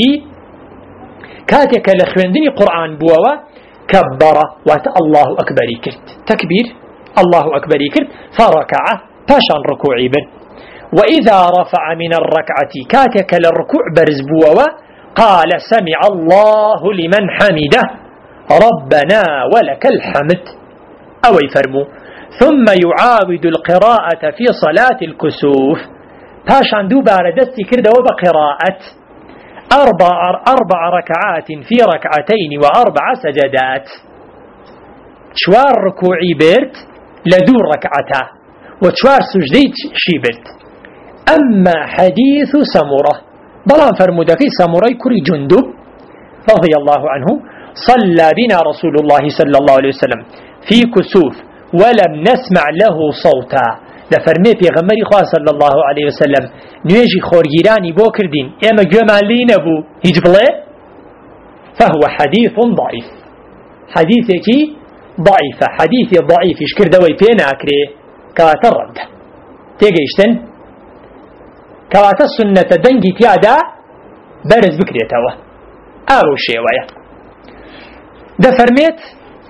كاتك لخويندني قرآن بوا كبر وات الله أكبر كرت تكبير الله أكبر كرت فركع باشان ركوعي بر. وإذا رفع من الركعة كاتك للركوع برز بوا قال سمع الله لمن حمده ربنا ولك الحمد أو يفرمو. ثم يعاود القراءة في صلاة الكسوف پاشان دووبارە دەستی کردەوە بە قراءەت أربع ركعات في ركعتين وأربع سجدات چوار ركوعي برد لدو ركعتا وچوار سجدي شي برد. أما حديث سمرة بلان فرمودكي سمرة كري جندب رضي الله عنه صلى بنا رسول الله صلى الله عليه وسلم في كسوف ولم نسمع له صوتا لفرمي پیغمبری خواه صلى الله عليه وسلم نوێژی خۆرگیرانی بۆ کردین ئێمە گوێمان لێی نەبوو هیچ بڵێ فهو حديث ضعيف حديثێکی ضعيفة حديثي ضعيفش کردەوەی پێ ناکرێ کەواتە ڕەدە تێگەیشتن کەواتە سنەتە دەنگی تیادا بەرز بکرێتەوە ئاو شێوەیە دەفەرمێت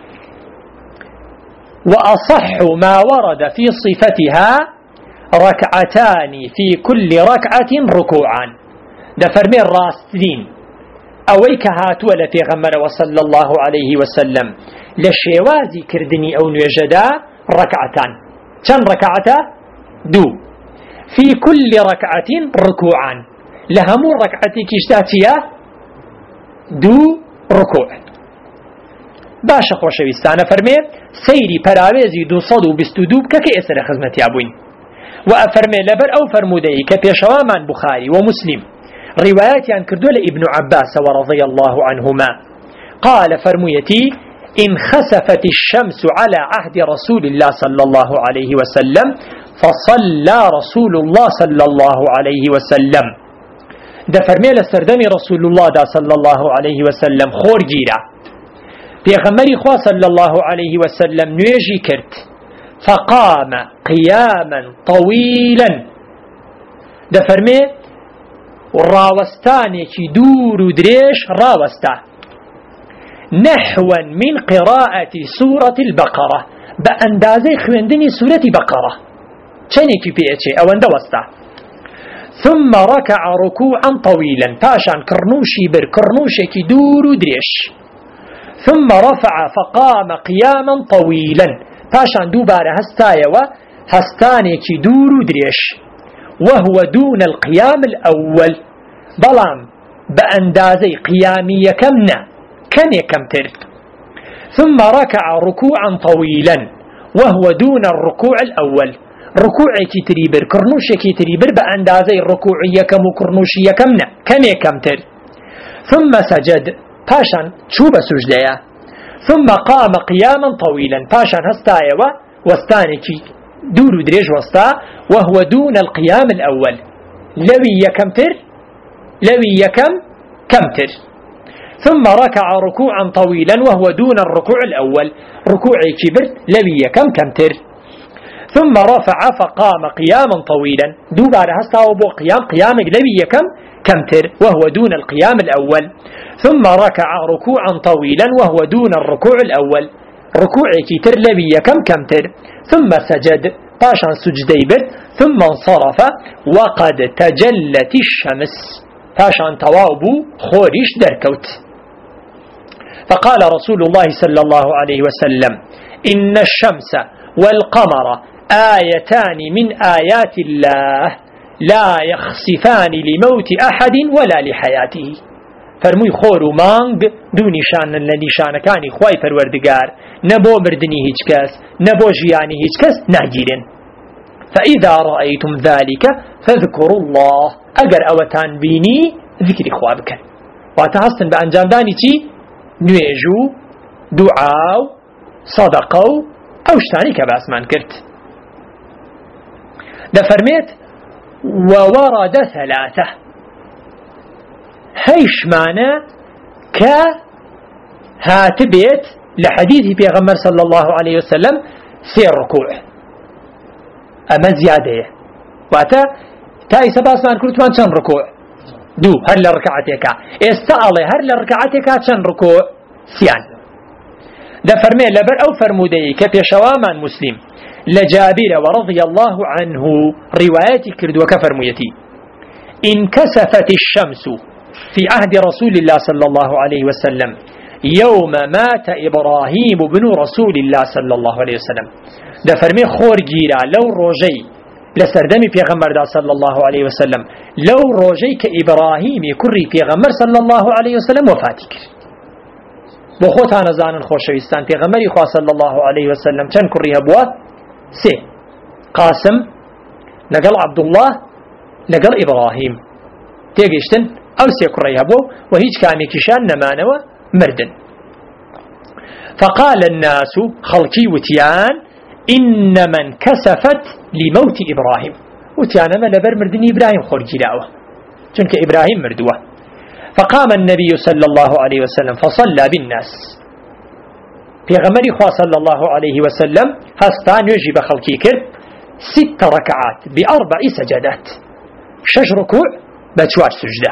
وأصح ما ورد في صفتها ركعتان في كل ركعة ركوعان دفرمي الراستين أويك هاتوا لبيغمر وصلى الله عليه وسلم لشيوازي كردني أو نوجدا ركعتان كم ركعتا دو في كل ركعة ركوعان لهمو ركعتي كيشتاتيا دو ركوع باشە خۆشەویستانە فەرمێ سەیری پەراوێزی 222 بکە کە ئێستا لە خزمەتیا بووین و ئەفەرمێ لەبەر ئەو فەرمودەی کە پێشەوامان بوخاری و مسلم ڕیوایەتیان کردووە لە ئیبن عەباسەوە رضي الله عنهما قال فرموویەتی إن خسفت الشمس على عهد رسول الله صلى الله عليه وسلم فصلى رسول الله صلى الله عليه وسلم دەفەرمێ لە سەردەمی رسول الله دا صلى الله عليه وسلم خۆرگیرە پیغمبری خواه صلی الله علیه وسلم نوێژی کرد فقام قياما طويلا دەفەرمێ ڕاوەستانێکی دوور و درێژ ڕاوەستا نحوا من قراءة سورة البقرة بأندازي خوێندنی سورة بقرة چەندێکی پێچێ ئەوەندە وەستا ثم ركع ركوعا طويلا پاشان کڕنووشی بر کڕنووشێکی دوور و درێژ ثم رفع فقام قياما طويلا پاشان دووبارە هەستایەوە هەستانێکی دوور و درێژ وهو دون القيام الأول بەڵام بە ئەندازەی قیامی یەکەم نا کەمێکەم تر ثم ركع ركوعا طويلا وهو دون الركوع الأول ركوعێکی تری بر کڕنووشێکی تری بر بە ئەندازەی ڕکوعی یەکەم و کڕنووشی یەکەم نا کەمێکەم تر ثم سجد پاشان چوو بە سوژدەیە ثم قام قياما طويلا پاشان هەستایەوە وەستانێکی دوور و درێژ وەستا وهو دون القيام الأول لوي يكمتر كمتر ثم ركع ركوعا طويلا وهو دون الركوع الأول ركوعي كبر لوي كمتر ثم رفع فقام قياما طويلا دوباره هستا وبو قيام لوي كمتر وهو دون القيام الأول ثم ركع ركوعا طويلا وهو دون الركوع الأول ركوعي كتر لوي كمتر ثم سجد پاشان سجدەی برد ثم انصرف وقد تجلت الشمس پاشان تەواو بوو خۆریش دەرکەوت فقال رسول الله صلى الله عليه وسلم إن الشمس والقمر آيتان من آيات الله لا يخسفان لموت أحد ولا لحياته فرمووی خۆر و مانگ دوو نیشانن لە نیشانەکانی خوای پەروەردگار نەبۆ مردنی هیچ کەس نەبۆ ژیانی هیچ کەس ناگیرن فإذا رأيتم ذلك فاذكروا الله أجر أوتان بيني ذكر خواب كان واتهستن بأنجام داني تي نويجو دعاو صدقو أو شتاني كباس من كرت دفرميت وورد ثلاثة هيش معنى كهاتبيت لحديث بيغمر صلى الله عليه وسلم سير ركوع أما زيادة واتا تاي سباس ما نكرتوان چن ركوع دو هر لركعتك استعلي هر لركعتك چن ركوع سيان ده فرمي لبر أو فرمودي كبيشوامان مسلم لجابر ورضي الله عنه رواياتي كرد وكفرميتي انكسفت الشمس في عهد رسول الله صلى الله عليه وسلم يوم مات إبراهيم بن رسول الله صلى الله عليه وسلم ده فرمي خور جيرا لو روجي لسردمي پیغمبر دا صلى الله عليه وسلم لو روجيك إبراهيم كري پیغمبر صلى الله عليه وسلم وفاتي كر بو خوتان زانن خوشويستان پیغمبري خوا صلى الله عليه وسلم چند كري هبوا سي قاسم لقل عبد الله لقل إبراهيم تيجيشتن أو سي كري هبوا وهيج كامي كشان نمانوا مردن فقال الناس خلقي وتيان إن من كسفت لموت إبراهيم وتيان ما لبر مردني إبراهيم خرجي لاوه چونك إبراهيم مردوه فقام النبي صلى الله عليه وسلم فصلى بالناس پیغمبر خوا صلى الله عليه وسلم هستان يجب خلقي كر 6 ركعات ب4 سجدات 6 ركوع ب4 سجدة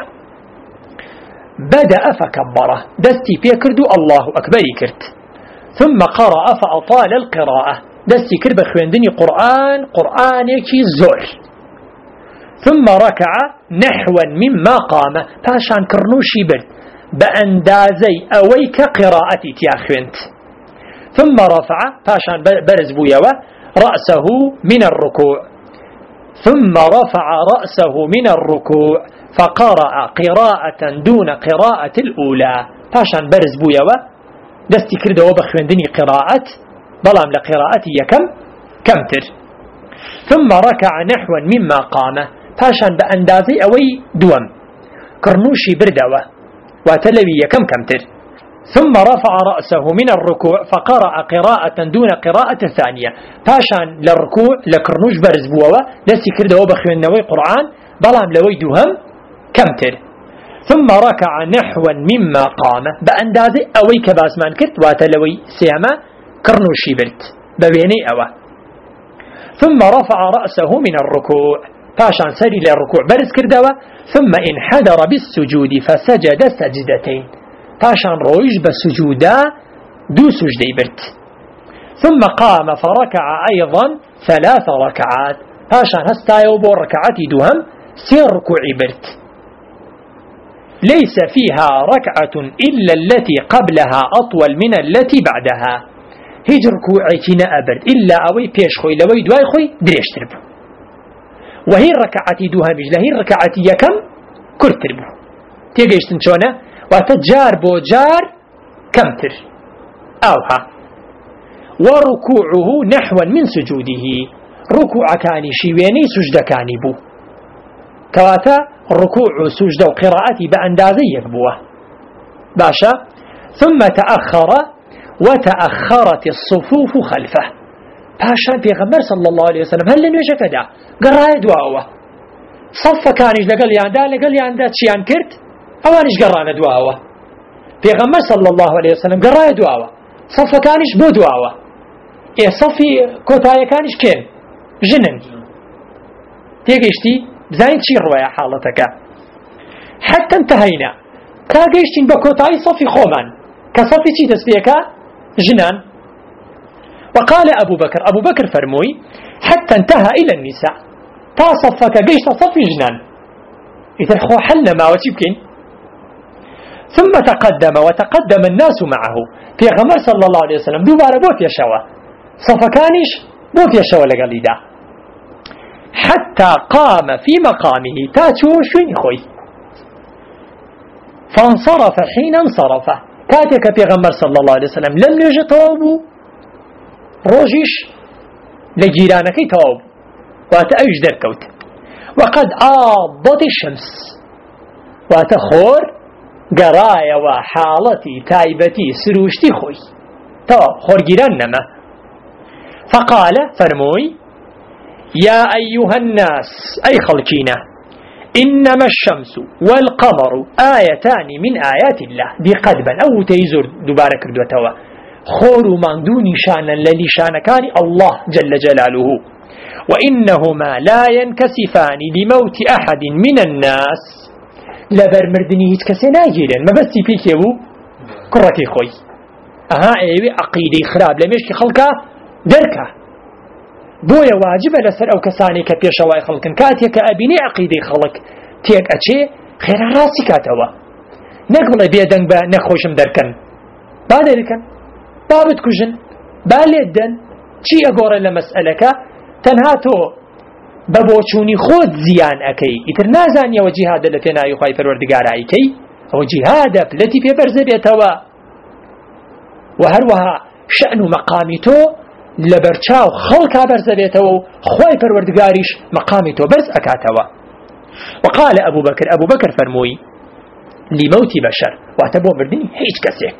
بدأ فكبره دستي بيكردو الله أكبر كرت ثم قرأ فأطال القراءة دستي كرب خويندني قرآن يكي زور ثم ركع نحوا مما قام باشان كرنوشي برد بأندازي أويك قراءتي تياخوينت ثم رفع باشان برز بويوه رأسه من الركوع ثم رفع رأسه من الركوع فقرأ قراءة دون قراءة الأولى باشان برز بويوه دستي كردو بخويندني قراءة بلام لقراءتي كم تر ثم ركع نحوا مما قام باشان بأندازي أوي دوم كرنوشي بردوه وتلوي كم تر ثم رفع رأسه من الركوع فقرأ قراءة دون قراءة ثانية باشان للركوع لكرنوش برز بوه دستي كردو بخويندنوي قرآن بلام لوي دوهم كم تر ثم ركع نحوا مما قام بأندازي أوي كباسمان كرت واتلوي سيما كرنوشي برت ببيني أوه ثم رفع رأسه من الركوع باشان سري للركوع برز كردوا ثم انحدر بالسجود فسجد سجدتين باشان رويج بسجودا دو سجدي برت ثم قام فركع أيضا 3 ركعات باشان هستايو بو ركعتي دوهم 6 ركوعي برت ليس فيها ركعة إلا التي قبلها أطول من التي بعدها هيج ركوعي نأبرد إلا أوي بيش خوي لوي دواي خوي دريشتر بو وهي الركعتي دوها بجلا هي الركعتي يكم كرتر بو تيجيشتن شونه وتجار بو جار كمتر أوها وركوعه نحوا من سجوده ركوع كاني شيويني سجد كاني بو كواتا ركوع سجد وقراءتي بأندازي يكبوه باشا ثم تأخر وتأخرت الصفوف خلفه باشا بيغمبر صلى الله عليه وسلم هل لنوجه كدا قرأي دواءه صف كانش لقل ياندا تشيان كرت اوانش قرأنا دواءه بيغمبر صلى الله عليه وسلم قرأي دواءه صف كانش بو دواءه ايه صفي كوتايا كانش كين جنن تيجيشتي بزاين شي رواية حالتك حتى انتهينا كاجيشتين بكوتاي صفي خومان كصفي شي تسبيكا جنان وقال أبو بكر فرموي حتى انتهى إلى النساء تصفك جيش تصفي جنان إذا خو حل ما وتبكين ثم وتقدم الناس معه في غمر صلى الله عليه وسلم دوباره بوت يشوا صفكانش بوت يشوا لقليدا حتى قام في مقامه تاتو شوين خوي فانصرف حين انصرف كاتك في غمر صلى الله عليه وسلم لم يجي توابو روجيش لجيرانكي تواب واتأيش دركوت وقد آضت الشمس واتخور قرايا وحالتي تايبتي سروشتي خوي تواب خور جيران نما فقال فرموي يا أيها الناس أي خلقينا إنما الشمس والقمر آيتان من آيات الله دي قدبا أو تيزور دبارك ردوتوا خور من دون شانا للي شان كان الله جل جلاله وإنهما لا ينكسفان لموت أحد من الناس لبر مردني هيت كسينا جيران ما بس فيك يبو كرتي خوي ايوه عقيدة خراب لمشكي خلقه دركه بويا واجب لسر او كساني كبيشواي خلقن كاتيا كابيني عقيدة خلق تيك اتشي خير راسي كاتوا نقبل بيدن با نخوشم دركن با دركن بابت كجن باليدن چی اگوره لمسئلك تنها تو ببوچونی خۆت زیان ئەکەی ئیتر نازانیەوە جیهادە لە پێناوی خوای پەروەردگار ئەیکەی ئەو جیهادە پلەتی پێبەرزە بێتەوە و هەروەها شەئن و مەقامی تۆ لە بەرچاو خەڵکا بەرزە بێتەوە و خوای پەروەردگاریش مەقامی تۆ بەرز ئەکاتەوە. وقال أبو بكر فرموي لموت بشر واتبو مردني هيج كسيك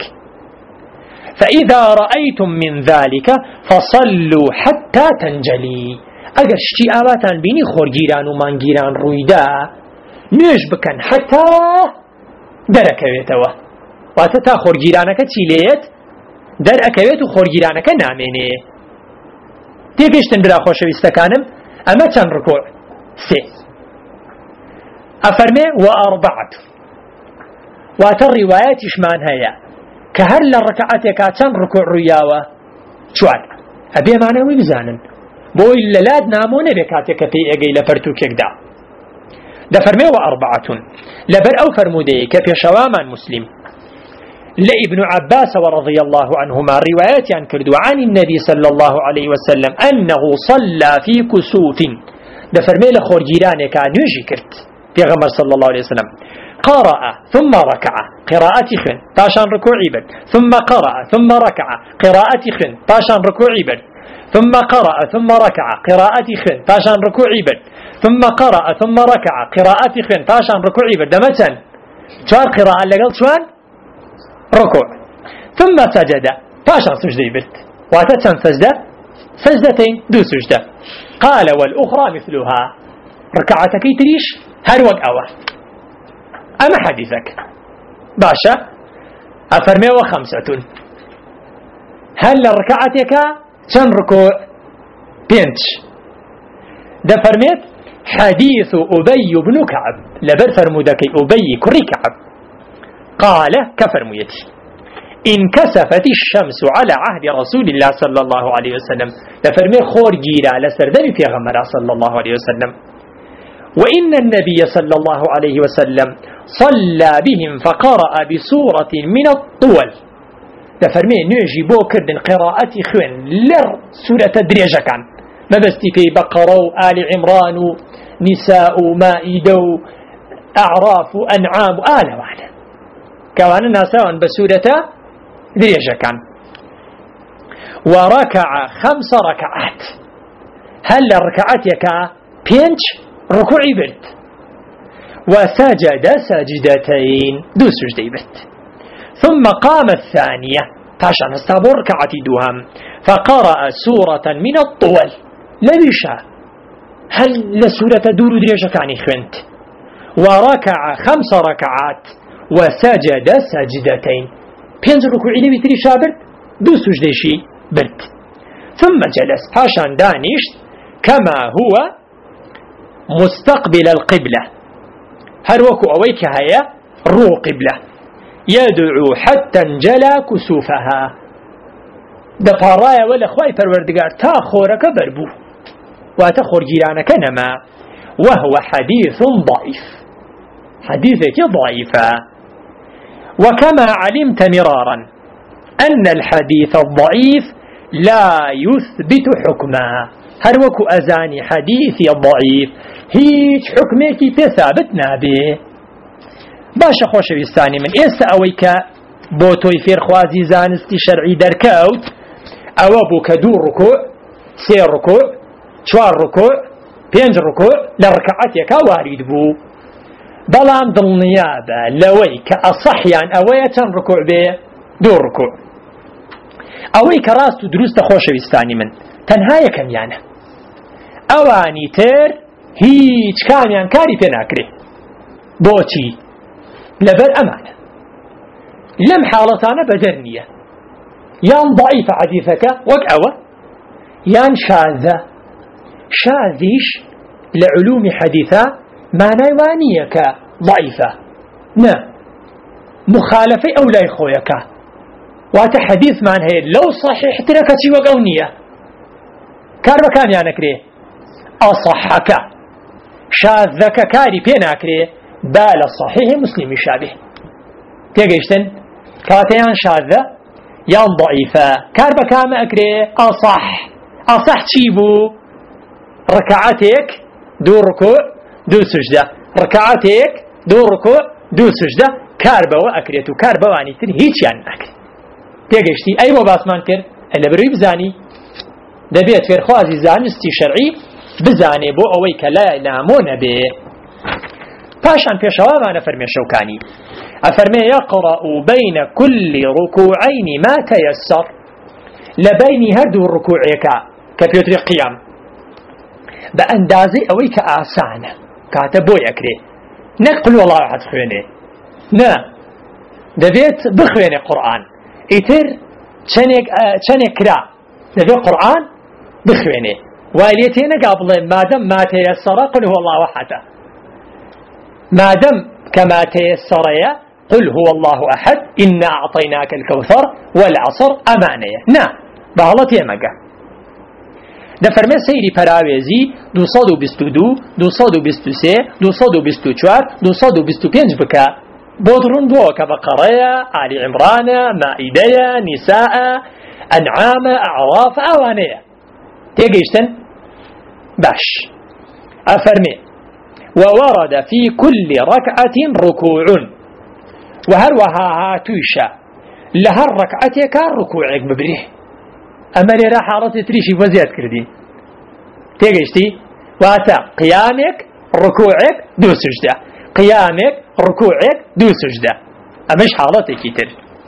فإذا رأيتم من ذلك فصلوا حتى تنجلي اگر شتی آواتان بینی خورگیران و مانگیران رویدا نوێژ بکەن حتا دەرەکەوێتەوە واتە تا خورگیرانەکە چی لێت دەرەکەوێت و خورگیرانەکە نامێنێ. تێگەشتن برا خۆشەویستەکانم ئەمە چەند ڕکوع سێ ئەفەرمێ وأربعة واتە ڕیوایەتیشمان هەیە کە هەر لە ڕکعەتێکا چەند ڕکوع ڕوویاوە چوار ئەبێمانەوەی بزانن بۆی لەلات نامۆ نەبێ کاتێککە پێی ئەگەی لە پەرتووکێکدا دەفەرمێ وأربعة لەبەر ئەو فەرمودەیە کە پێشەوامان مسلم لابن عباس ورضي الله عنهما روايات عن كردو عن النبي صلى الله عليه وسلم أنه صلى في كسوف دفرمي لخورجيراني كان يجي كرت في غمر صلى الله عليه وسلم قرأ ثم ركع قراءة خن تاشان ركوع عبد ثم قرأ ثم ركع قراءة خن تاشان ركوع عبد ثم قرأ ثم ركع قراءة خن تاشان ركوع عبد ثم قرأ ثم ركع قراءة خن تاشان ركوع عبد دمتن شوان قراءة لقل شوان ركوع ثم سجد تاشان سجدي بلت واتتن سجدتين دو سجدة قال والأخرى مثلها ركعتك تريش هروق أوه أما حديثك باشا أفرمي وخمسة هل ركعتك كم ركوع بينش ده فرميت حديث أبي بن كعب لبر فرمودك أبي كري كعب قال كفرميتي انكسفت الشمس على عهد رسول الله صلى الله عليه وسلم لفرمي خور جيرا لسردني في غمرة صلى الله عليه وسلم وإن النبي صلى الله عليه وسلم صلى بهم فقرأ بسورة من الطول لفرمي نيجي بو كردن قراءتي خوين لر سورة دريجة كان ما بستي في بقرة آل عمران نساء مائدة أعراف أنعام آل واحدة كان ناسا بسورة دريجة كان وركع 5 ركعات هل ركعتك بينش ركوعي برد وسجد سجدتين دو سجدي برد ثم قام الثانية تاشان استابور ركعتي دوهم فقرأ سورة من الطول لبشا هل لسورة دور دريجة كاني خنت وركع 5 ركعات وسجد سجدتين بينز ركوعي لبي تري شابرد دو سجدشي برد ثم جلس عشان دانيش كما هو مستقبل القبلة هروكو أويك هيا رو قبلة يدعو حتى انجلى كسوفها دفارايا ولا خواي پروردگار تا خورك بربو واتخور جيرانك نما وهو حديث ضعيف حديثك ضعيفة وكما علمت مرارا أن الحديث الضعيف لا يثبت حكما هروكو أزاني حديثي الضعيف هيج حكميكي تثابت نابي باشا خوشويستاني من إيسا أويكا بوتوي فير خوازي زانستي شرعي دركاوت أو بوك 2 ركوع 3 ركوع 4 ركوع 5 ركوع لركعتك وارد بو بلان ضلنيابة لويك أصحيان أوية ركوع بي 2 ركوع أويك راستو دروست خوشويستاني من تنهاية كم يعني أواني تر هيج كاميان كاري بيناكري بوتي لبر أمانة لم حالتانا بدرنية يان ضعيف حديثك وقعوة يان شاذة شاذيش لعلوم حديثة ما نيوانيك ضعيفة نا مخالفة أو لا يخويك وات حديث مان هي لو صحيح تركتي وقونية كاربا كاميان كري أصحك شاذك كاري بيناكري بال الصحيح مسلم شابه تيجيشتن كاتيان شاذة يان ضعيفة كاربا كام أكري أصح تشيبو ركعتك دوو ڕکوع دوو سوجدە ڕکعەتێک دوو ڕکوع دوو سوجدە کار بەوە ئەکرێت و کار بەوانی تر هیچیان ناکرێت تێگەیشتی ئەی بۆ باسمان کرد لەبەروی بزانی دەبێت فێرخوازی زانستی شەرعی بزانێ بۆ ئەوەی کە لای نامۆ نەبێ پاشان پێشەوامانە فەرمێ شەوکانی ئەفەرمێ يقرأ بين كل ركوعين ما تيسر لبيني هردو الركوعيكا كبيوتري قيام بأندازي أويك آسانة كاتبو يكري نقل والله أحد خويني نا دبيت بخويني قرآن إتر چنك كرا دبيت قرآن بخويني واليتين قبل ما دم ما تيسر قل هو الله أحد ما دم كما تيسر قل هو الله أحد إنا أعطيناك الكوثر والعصر أمانية نا بغلط يمكا دفرمي سيري پراويزي 222 223 224 225 بكا بودرون بوكا بقرية آل عمران مائدية نساء أنعام أعراف أوانية تيجيشتن باش أفرمي وورد في كل ركعة ركوع وهروها هاتوشا لهر ركعتك ركوعك ببريه أما لي راح عرضي تريشي وزياد كردي تيجيشتي واتا قيامك ركوعك دو سجدة قيامك ركوعك دو سجدة أمش حالتك كتير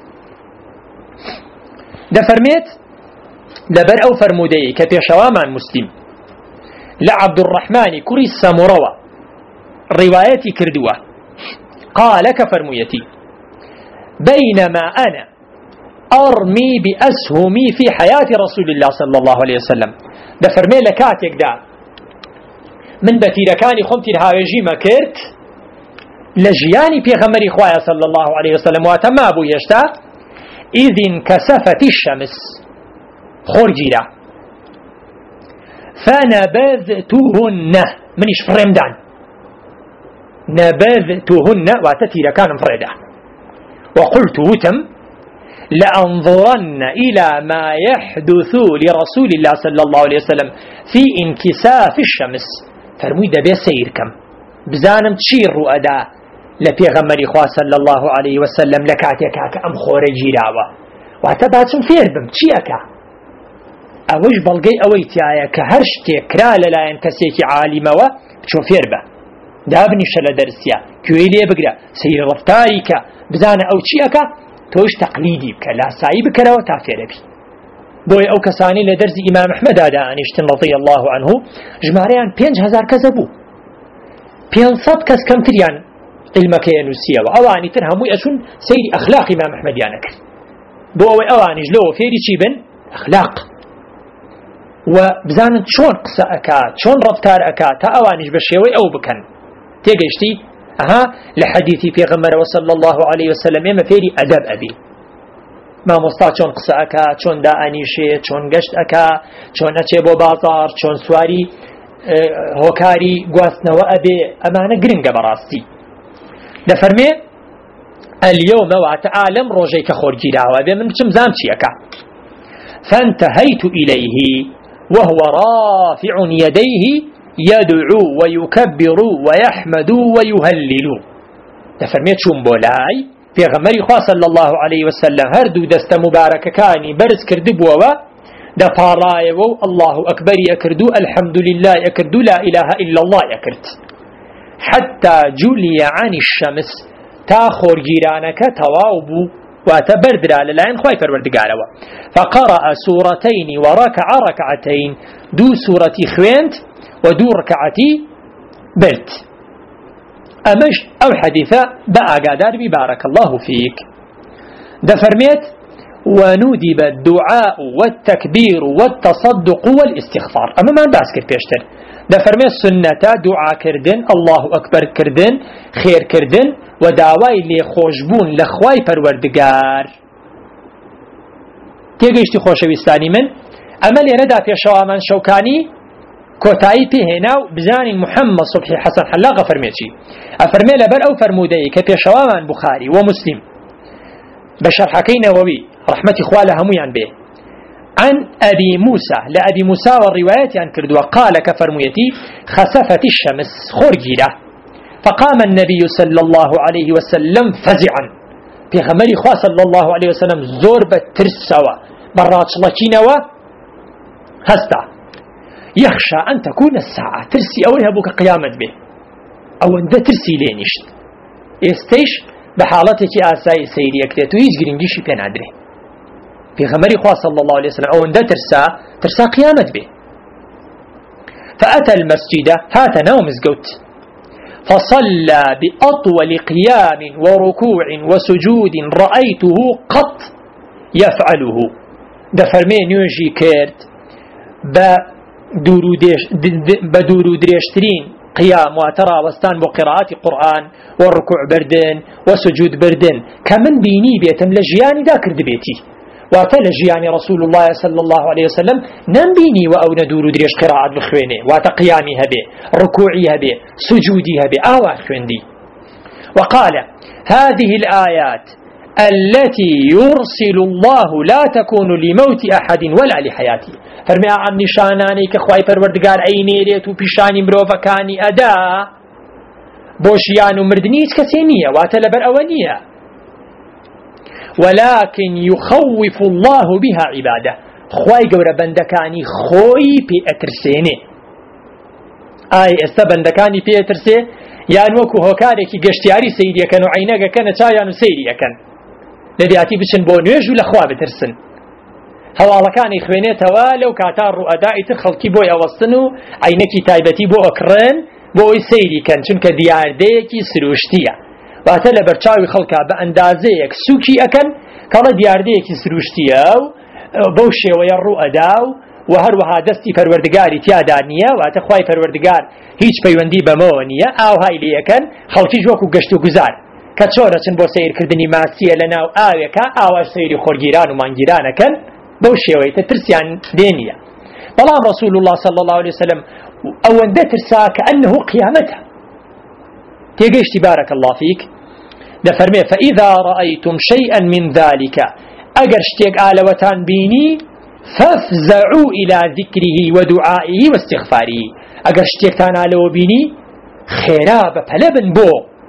ده فرميت لبر أو فرمودي كبيشواما مسلم لعبد الرحمن كري السامروة روايتي كردوة قال كفرميتي بينما أنا أرمي بأسهمي في حياة رسول الله صلى الله عليه وسلم ده فرمي لكاتك دا من بتيركاني خمتي الهاوجي مكرت لجياني بيغمري خوايا صلى الله عليه وسلم واتما أبو يشتا إذ انكسفت الشمس خرجيرا فنبذتهن منيش فرمدان نبذتهن واتتيركان فردا وقلت وتم لأنظرن إلى ما يحدث لرسول الله صلى الله عليه وسلم في انكساف الشمس فرموي دبي سيركم بزانم تشير رؤدا لبيغمري خواه صلى الله عليه وسلم لكاتيك أم خورجي راوة واتباتم فيربم تشيكا أوش بلغي أويتيايا كهرشتي كرال لا ينكسيكي عالمة شو فيربه دابني شل درسيا كويلي بقرا سير رفتاريك بزانه أو تشيكا توش تقليدي بك لا سايب كلا وتعفير بي بوي أو كساني لدرس إمام أحمد هذا أنشتن رضي الله عنه جماريان 5000 كذبوا 500 كس كم تريان علمك ينسيه وأواني ترهموا أشون سيد أخلاق إمام أحمد يانك بوي أواني جلو فيري تشيبن أخلاق وبزانن شون قصة أكا شون رفتار أكا تا أوانيش بشيوي أو بكن تيجيشتي لحديثي في غمر وصلى الله عليه وسلم يما فيري أدب أبي ما مستع شون قصة أكا شون دا أنيشي شون قشت أكا شون أتشي بو بازار شون سواري هوكاري قواسنا وأبي أمانا قرنق براستي دفرمي اليوم وعتعالم روجيك خورجي دعوة أبي من بشم زامشي أكا فانتهيت إليه وهو رافع يديه يدعو ويكبر ويحمد ويهلل تفرميت شون بولاي في غمري خواه صلى الله عليه وسلم هردو دست مبارك كاني برز كردبوا دا فارايو الله أكبر يكردو الحمد لله يكردو لا إله إلا الله يكرد حتى جلي عن الشمس تاخر جيرانك تواوبو وتبردر على العين خواي فروردقاروا فقرأ سورتين وركع ركعتين دو سورتي خوينت ودو ركعتي برد أمش أو حديثة بقى قادر ببارك الله فيك دفرميت وندب الدعاء والتكبير والتصدق والاستغفار أما ما باسكر بيشتر دفرميت سنة دعاء كردن الله أكبر كردن خير كردن ودعواي لي خوشبون لخواي پروردگار تيجيشتي خوشويستاني من أما لردا في شوامان شوكاني كوتاي بهناو بزاني محمد صبحي حسن حلاقة فرميتي أفرمي لبر أو فرمودي كفي شوامان بخاري ومسلم بشرح حكينا وبي رحمة إخوالها هميان به عن أبي موسى لأبي موسى والروايات عن كردوا قال كفرميتي خسفت الشمس خرجيرة فقام النبي صلى الله عليه وسلم فزعا في غمر خواه صلى الله عليه وسلم زور بترسوا مرات شلكينوا هستا يخشى أن تكون الساعة ترسي أولها بك قيامت به أو أن ترسي لينشت استيش بحالتك آساي سيري أكتاتو هيج قرنجيشي بين عدره في غمر خواه صلى الله عليه وسلم أو أن ترسى قيامت به فأتى المسجد هات نوم زقوت فصلى بأطول قيام وركوع وسجود رأيته قط يفعله دفرمي نيوجي كيرت بدورو دريشترين قيام وترى وستان بقراءة قرآن والركوع بردن وسجود بردن كمن بيني بيتم لجياني ذاكر دبيتي وتلجياني رسول الله صلى الله عليه وسلم ننبيني وأو ندور دريش قراءة بخويني وتقيامي هبه ركوعي هبه سجودي هبه خويندي وقال هذه الآيات التي يرسل الله لا تكون لموت أحد ولا لحياته فرمي عن نشاناني كخواي پروردگار عينيريت وبيشاني مروفكاني أدا بوشيان مردنيس كسينية واتلبر أولية ولكن يخوف الله بها عباده خواي قور بندكاني خوي بي أترسيني بندكاني بي أترسي يعني وكو هوكاريكي قشتياري سيدي كان وعيناك كان تايانو سيدي كان لدياتي بچن بو نوێژ و لەخوا بترسن هەواڵەکانی خوێنێتەوە لەو کاتار ڕوئەدای تر خەڵکی بۆی ئەوەستن و عینەکی تایبەتی بۆ ئەکڕن بۆ ئەوی سەیری کەن چونکە دیاردەیەکی سروشتیە واتە لە بەرچاوی خەڵکا بە ئەندازەیەک سووکی ئەکەن کەڵە دیاردەیەکی سروشتیە و بەو شێوەیە ڕوئەدا و هەروەها دەستی پەروەردگاری تیادا نییە واتە خوای پەروەردگار هیچ پەیوەندی بەمەوە نییە ئاوهای لێەکەن خەڵکیش وەکو گەشت و گوزار کە چۆرەچن بۆ سیرکردنی ماسیە لە ناو ئاوێکە ئاواش سەیری خۆرگیران و مانگیرانەکەن بەو شێوەیە ترسیان لێنیە بەڵام رسول الله صلى الله عليه وسلم ئەوەندە ترسا كأنه قيامته تێگەیشتی بارك الله فيك دەفەرمێ فإذا رأيتم شيئا من ذلك ئەگەر شتێک ئالەوەتان بینی فافزعوا إلى ذكره ودعائه واستغفاره ئەگەر شتێکتان ئالەوە بینی خێرا بەپەلە بن بۆ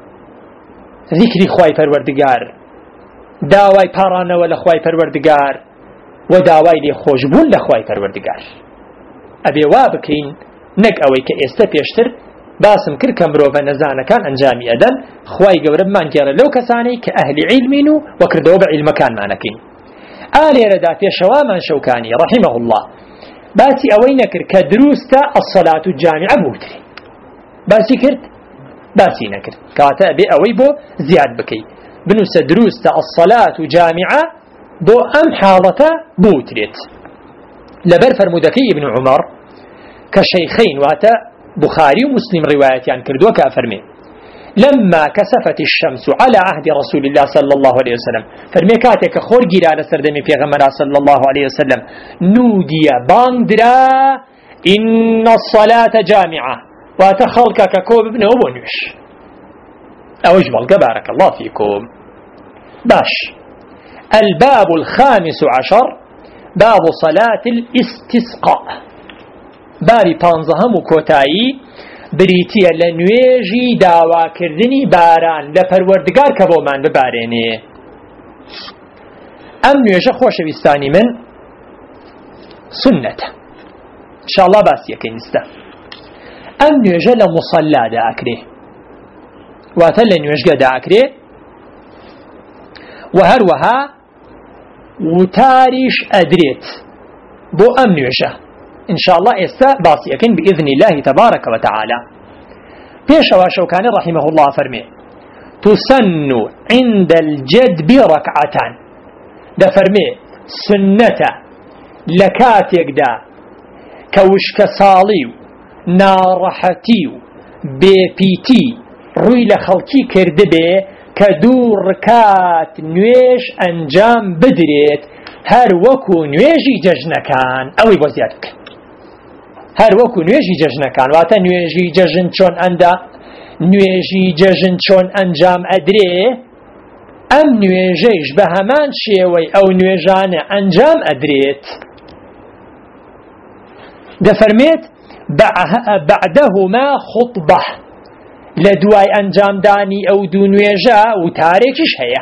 ذكری خوای پەروەردگار داوای پاڕانەوە لە خوای پەروەردگار و داوای لێخۆشبوون لە خوای پەروەردگار ئەبێ وا بکەین نەک ئەوەی کە ئێستا پێشتر باسم کرد کە مرۆڤە نەزانەکان ئەنجامی ئەدەن خوای گەورە بمانگێڕە لەو کەسانەی کە ئەهلی عیلمین و وەکردەوە بە عیلمەکانمانەکەین ئالێرەدا پێشەوامان شەوکانی ڕەحیمەه الله باسی ئەوەی نەکرد کە دروستە الصەلات الجامعە بوتری باسی کرد باسی نەکرد کاتە ئەبێ ئەوەی بۆ زیاد بکەی بنووسە دروستە الصەلات جامعە بۆ ئەم حاڵەتە بوترێت لەبەر فەرمودەکەی ابن عمر کە شەیخەین واتە بخاري ومسلم روايتان كردوا كافرمي لما كسفت الشمس على عهد رسول الله صلى الله عليه وسلم فرميكاتك خور جيران سردمي في غمرا صلى الله عليه وسلم نودي باندرا إن الصلاة جامعة وتخلقك كوب ابن أبونيش أوجبال بارك الله فيكم باش الباب الخامس عشر باب صلاة الاستسقاء باری پانزەهەم و کۆتایی بریتیە لە نوێژی داواکردنی باران لە پەروەردگار کە بۆمان ببارێنێ ئەم نوێژە خۆشەویستانی من سنەتە انشاءالله باسیەکەی نستە ئەم نوێژە لە موسەلادا ئەکرێ واتە لە نوێژگەدا ئەکرێ و هەروەها وتاریش ئەدرێت بۆ ئەم نوێژە إن شاء الله إستا باصيكن بإذن الله تبارك وتعالى بيشوا شوكان رحمه الله فرمي تسن عند الجدب ركعتان ده فرمي سنة لكاتيك دا كوشك صاليو نارحتيو بيبيتي روي لخلقي كردبه كدور ركات نويش أنجام بدريت هر وكو نويجي ججنكان أوي بوزيادك هر وەکو نوێژی جەژنەکان واتە نوێژی جەژن چۆن ئەندا نوێژی جەژن چۆن ئەنجام ئەدرێ ئەم نوێژەیش بە هەمان شێوەی ئەو نوێژانە ئەنجام ئەدرێت دفرميت بعدهما خطبة لدواي أنجام داني أو دونيجا وتاريكش هيا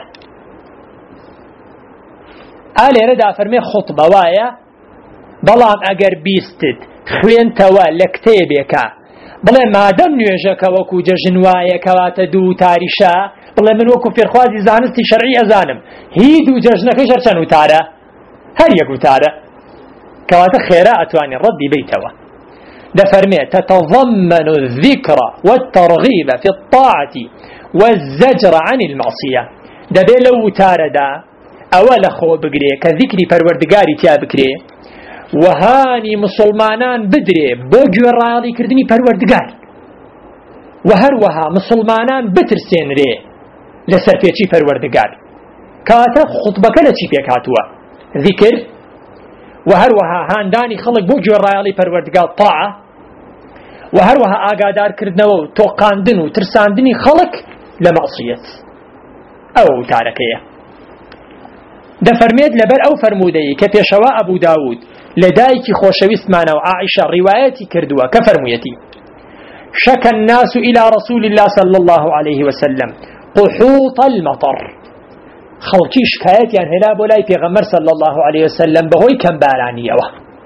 آلي ردا فرمي خطبة وايا بلان أجر بيستد خوين توا لكتابك بلا مادام نوێژەکە وەکو جەژنوایە کەواتە دوو تاریشە بڵێ من وەکو فێرخوازی زانستی شەرعی ئەزانم هی دوو جەژنەکەی هەر چەند وتارە هەر یەک وتارە کەواتە خێرا ئەتوانی ڕەدی بیتەوە دەفەرمێت تتضمن الذكر والترغيب في الطاعة والزجر عن المعصية دەبێ لەو وتارەدا ئەوە لە خۆ بگرێ کە ذیکری پەروەردگاری تیا بکرێ وهانی مسلمانان بدرێ بۆ گوێڕایەڵی کردنی پەروەردگار و هەروەها مسلمانان بترسێنرێ لەسەر پێچی پەروەردگار کاتە خوتبەکە لە چی پێک هاتووە ذیکر و هەروەها هاندانی خەڵک بۆ گوێڕایەڵی پەروەردگار تاعە و هەروەها ئاگادارکردنەوە و تۆقاندن و ترساندنی خەڵک لە مەعسیەت ئەو وتارەکەیە دەفەرمێت لەبەر ئەو فەرموودەی کە پێشەوە ئەبوو داود لدايك خوشويستمانا وعائشة رواياتي كردوا كفرميتي شكى الناس إلى رسول الله صلى الله عليه وسلم قحوط المطر خلقي شكايتي عن هلا بولاي پیغمبر صلى الله عليه وسلم بهوي كم بارانية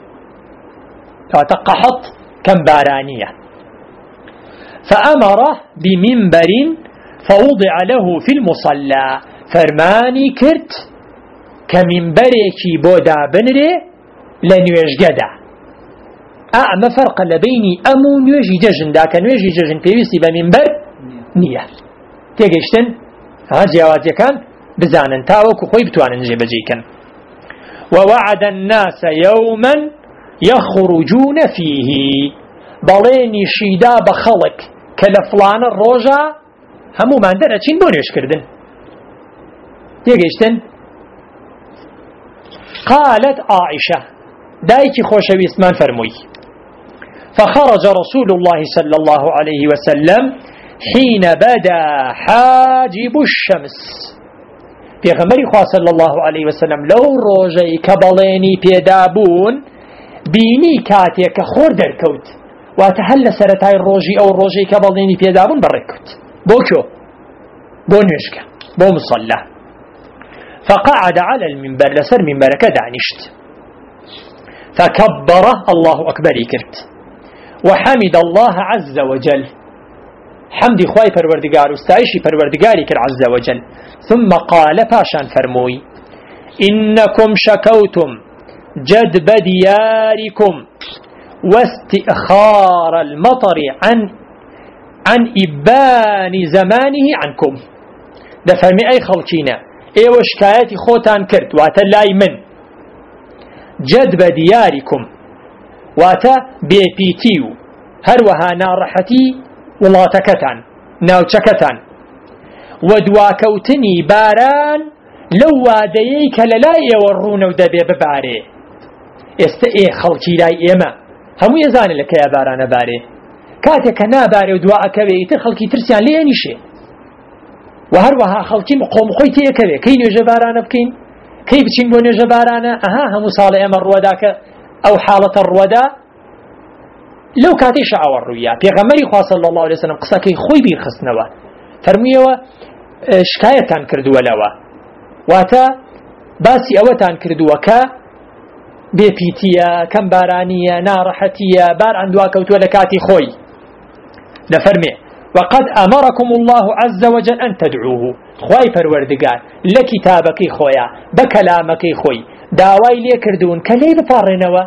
فتقحط كم بارانية فأمره بمنبر فوضع له في المصلى فرماني كرت كمنبريكي بودا بنري لنوێژگەدا ئەمە فەرقە لە بەینی ئەم و نوێژی جەژندا کە نوێژی جەژن پێویستی بە مینبەر نییە تێگەیشتن جیاوازیەکان بزانن تاوەکو خۆی بتوانن جێبەجێکەن ووعد الناس يوما يخرجون فيه بەڵێنی شیدا بە خەڵک کە لە فڵانە ڕۆژە هەمومان دەرەچین بۆ نوێژکردن تێگەیشتن قالت عائشة دايكي خوشوي اسمان فرموي فخرج رسول الله صلى الله عليه وسلم حين بدا حاجب الشمس پیغمبری خواه صلى الله عليه وسلم لو روجي كباليني پیدابون بینی کاتێک کە خۆر دەرکەوت واتە هەر لە سەرەتای ڕۆژی ئەو ڕۆژەی کە بەڵێنی پێدابوون بەڕێکەوت بۆ کۆ بۆ نوێژکە بۆ مصەلا فقعد على المنبر لسر منبرك دانشت فكبر الله أكبر كرت وحمد الله عز وجل حمد خواي پروردگار استعيشي پروردگاري كر عز وجل ثم قال فاشان فرموي إنكم شكوتم جدب دياركم واستئخار المطر عن إبان زمانه عنكم دفرمي أي خلقينا ايوه شكايتي خوتان كرت واتا لاي من جدب دياركم واتا بيبيتيو هروها نارحتي وڵاتەکەتان ناوچەکەتان ودواکەوتنی باران لەو وادەیەی کە لەلای ئێوە ڕوونە و دەبێ ببارێ ئێستا خەڵکی لای ئێمە هەموو ێزانە لە کەیە بارانە بارێ کاتێک کە نابارێ و دواکەوێ ئیتر خەڵکی ترسیان لێ نیشێ و هەروەها خەڵکی قۆم خۆی تێکەوێ کەی نوێژە بارانە بکەین کەی بچین بۆ نوێژە بارانە هەموو ساڵە ئێمە ڕووەدا کە ئەو حاڵەتە ڕووەدا لەو کاتی شەعەوە ڕوویە پێغەمبەری خوا صلی الله علیه وسلم قسەکەی خۆی بیرخستنەوە فەرموویەوە شکایەتان کردووە لەوە واتە باسی ئەوەتان کردووە کە بێپیتیە کەم بارانیە ناڕەحەتیە بار ئەندوا کەوتووە لە کاتی خۆی دەفەرمێ وقد أمركم الله عز وجل أن تدعوه خواي پروردگار لكتابكي خويا بكلامكي خوي داواي لي كردون كلي بفارنوا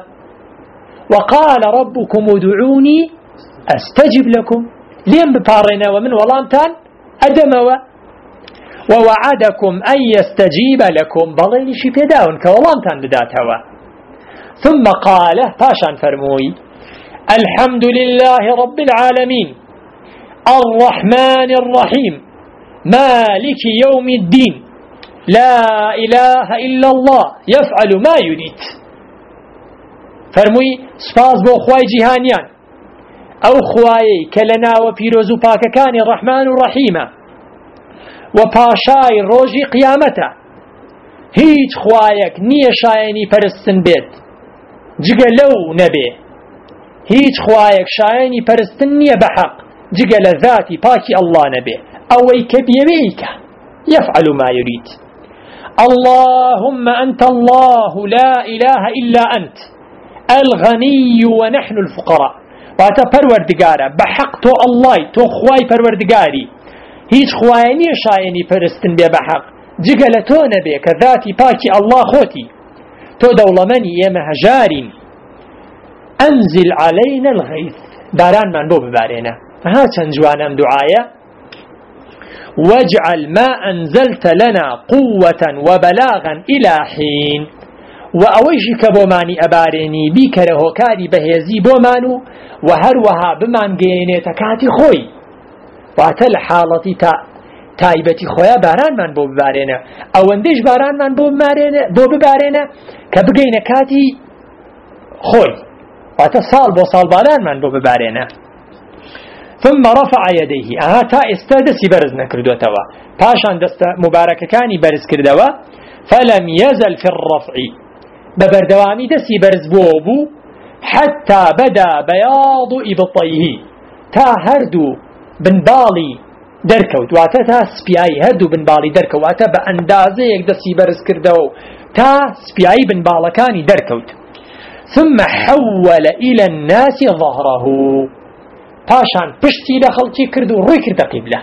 وقال ربكم ادعوني أستجب لكم لين بفارنوا من ولامتان أدموا ووعدكم أن يستجيب لكم بلين شي بيداون كولامتان بداتوا ثم قال باشان فرموي الحمد لله رب العالمين الرحمن الرحيم مالك يوم الدين لا إله إلا الله يفعل ما يريد فرموي سپاس بو خواي جهانيان أو خواي كلنا وبيروزو باككان الرحمن الرحيم وباشاي روجي قيامته هيج خوايك نية شايني پرستن بيت جگە لەو نەبێ هیچ خوایەک شایەنی پەرستن نییە بەحەق جگە لە ذاتی پاکی ئەڵڵا نەبێ ئەوەی کە بێوەیکە يفعل ما يريد اللهم أنت الله لا إله إلا أنت الغني ونحن الفقراء واتا پروردگارا بحق تو الله تو خواي پروردگاري هیچ خوایانی شایانی پرستن بێ بەحەق جگە لە تۆ نەبێ کە ذاتی پاکی ئەڵڵا خۆتی تۆ دەوڵەمەنی ئێمە هەژارین ئەنزل عەلەینا الغەیث بارانمان بۆ ببارێنە ها چەند جوانم دوعایە واجعل ما أنزلت لنا قوة وبلاغا إلى حين وأوجي كبوماني أباريني بيكره كاري بهيزي بومانو وهروها بمان جيني تكاتي خوي واتل حالتي تايبتي خويا باران من بو ببارينا أو انديش باران من بو ببارينا كبقين كاتي خوي واتل صال بو صال باران من بو ببارينا ثم رفع يديه تا استدسي برز نكردو توا پاشان دست مبارك كاني برز كردوا فلم يزل في الرفع ببردوامي دسي برز بوبو حتى بدا بياض إبطيه تا هردو بنبالي دركوت واتا تا سبياي هردو بنبالي دركوت واتا بأندازة يك دسي برز كردو تا سبياي بنبالكاني دركوت ثم حول إلى الناس ظهره پاشان پشتی لخلقی کرد و روی کرد قبله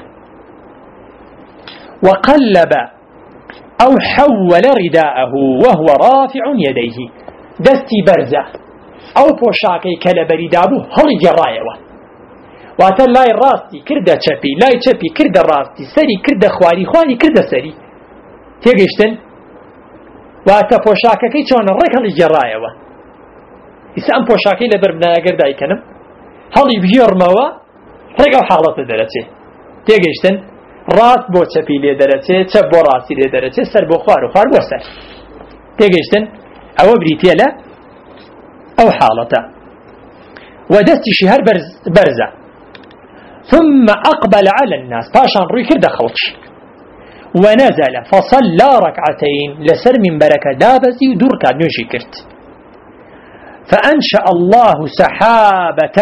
وقلب أو حول رداءه وهو رافع يديه دستي برزة أو پوشاكي كالبري دابو هل جرايوه واتا لاي راستي كرد چپي لاي چپي كرد راستي سري كرد خواري كرد سري تيگشتن واتا پوشاكي چون الرك هل جرايوه إسا أم پوشاكي لبربنا قردائي كنم هەڵی بژێڕمەوە ڕێگە حاڵەتە دەرەچێ تێگەیشتن ڕاست بۆ چەپی لێ دەرەچێ چەپ بۆ ڕاستی لێ دەرەچێ سەر بۆ خوار و خوار بۆ سەر تێگەیشتن ئەوە بریتێ لە ئەو حاڵەتە و دەستیشی هەر بەرزە ثم أقبل على الناس پاشان ڕووی کردە خەڵکی ونزل فصلى ركعتين لسر من بركة دابزي ودور كان نوشي كرت فأنشأ الله سحابة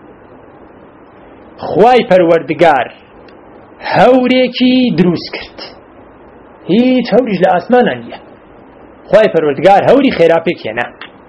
خواي پروردگار هوريكي دروس كرت هيت هوريش لأسمان انيا خواي پروردگار هوري خيرابك ينا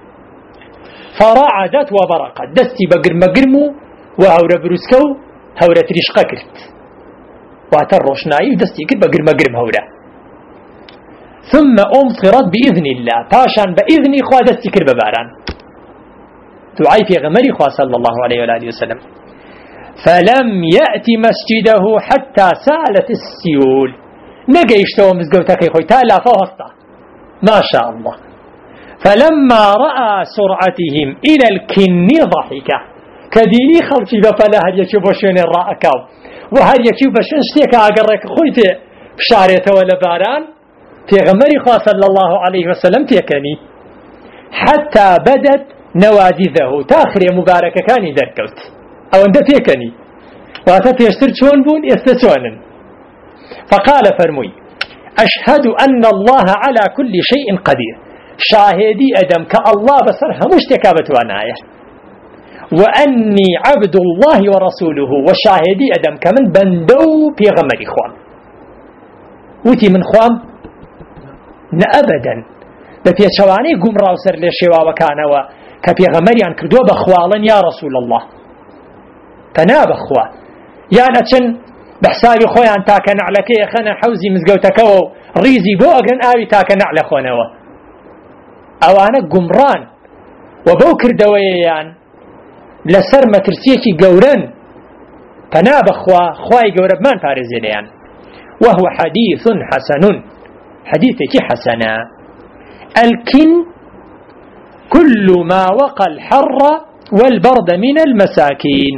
فرعدت وبرقت دستي بقر مقرمو وهورا بروسكو هورا تريشقا كرت واتر روشناي ودستي كرت بقر مقرم هورا ثم أمطرت بإذن الله باشان بإذن خوا دستي كرت بباران دعاء في غمري خوا صلى الله عليه وآله وسلم فلم يأتي مسجده حتى سالت السيول نقيشتو مزقوتك خوي تالا فوسطة ما شاء الله فلما رأى سرعتهم إلى الكن ضحك كديني خلقي بفلا هل يكيو بشون الرأكاو وهل يكيو بشون شتيك أقرك خويت بشاريته ولا باران تغمري خوا صلى الله عليه وسلم تيكني حتى بدت نوادذه تاخر مبارك كان دركوت او انت تيكني واتا تيشتر شون بون يستشونن فقال فرمي أشهد أن الله على كل شيء قدير شاهدي أدم كالله بصرها مشتكابة وانايا وأني عبد الله ورسوله وشاهدي أدم كمن بندو في غمر إخوان وتي من خوام أبدا بفي شواني قم راوسر لشوا وكانوا كفي غمريان كردوا بخوالا يا رسول الله فنا بخوا يعني أتشن بحسابي خويا تاكا نعلك يا خنا حوزي مزقوتكو ريزي بو أقرن آوي تاكا نعل خونوا أو أنا قمران وبوكر دويان لسر مترسيكي قورن فنا بخوا خواي قورب من فارزيليان وهو حديث حسن حديثك حسنا الكن كل ما وقى الحر والبرد من المساكين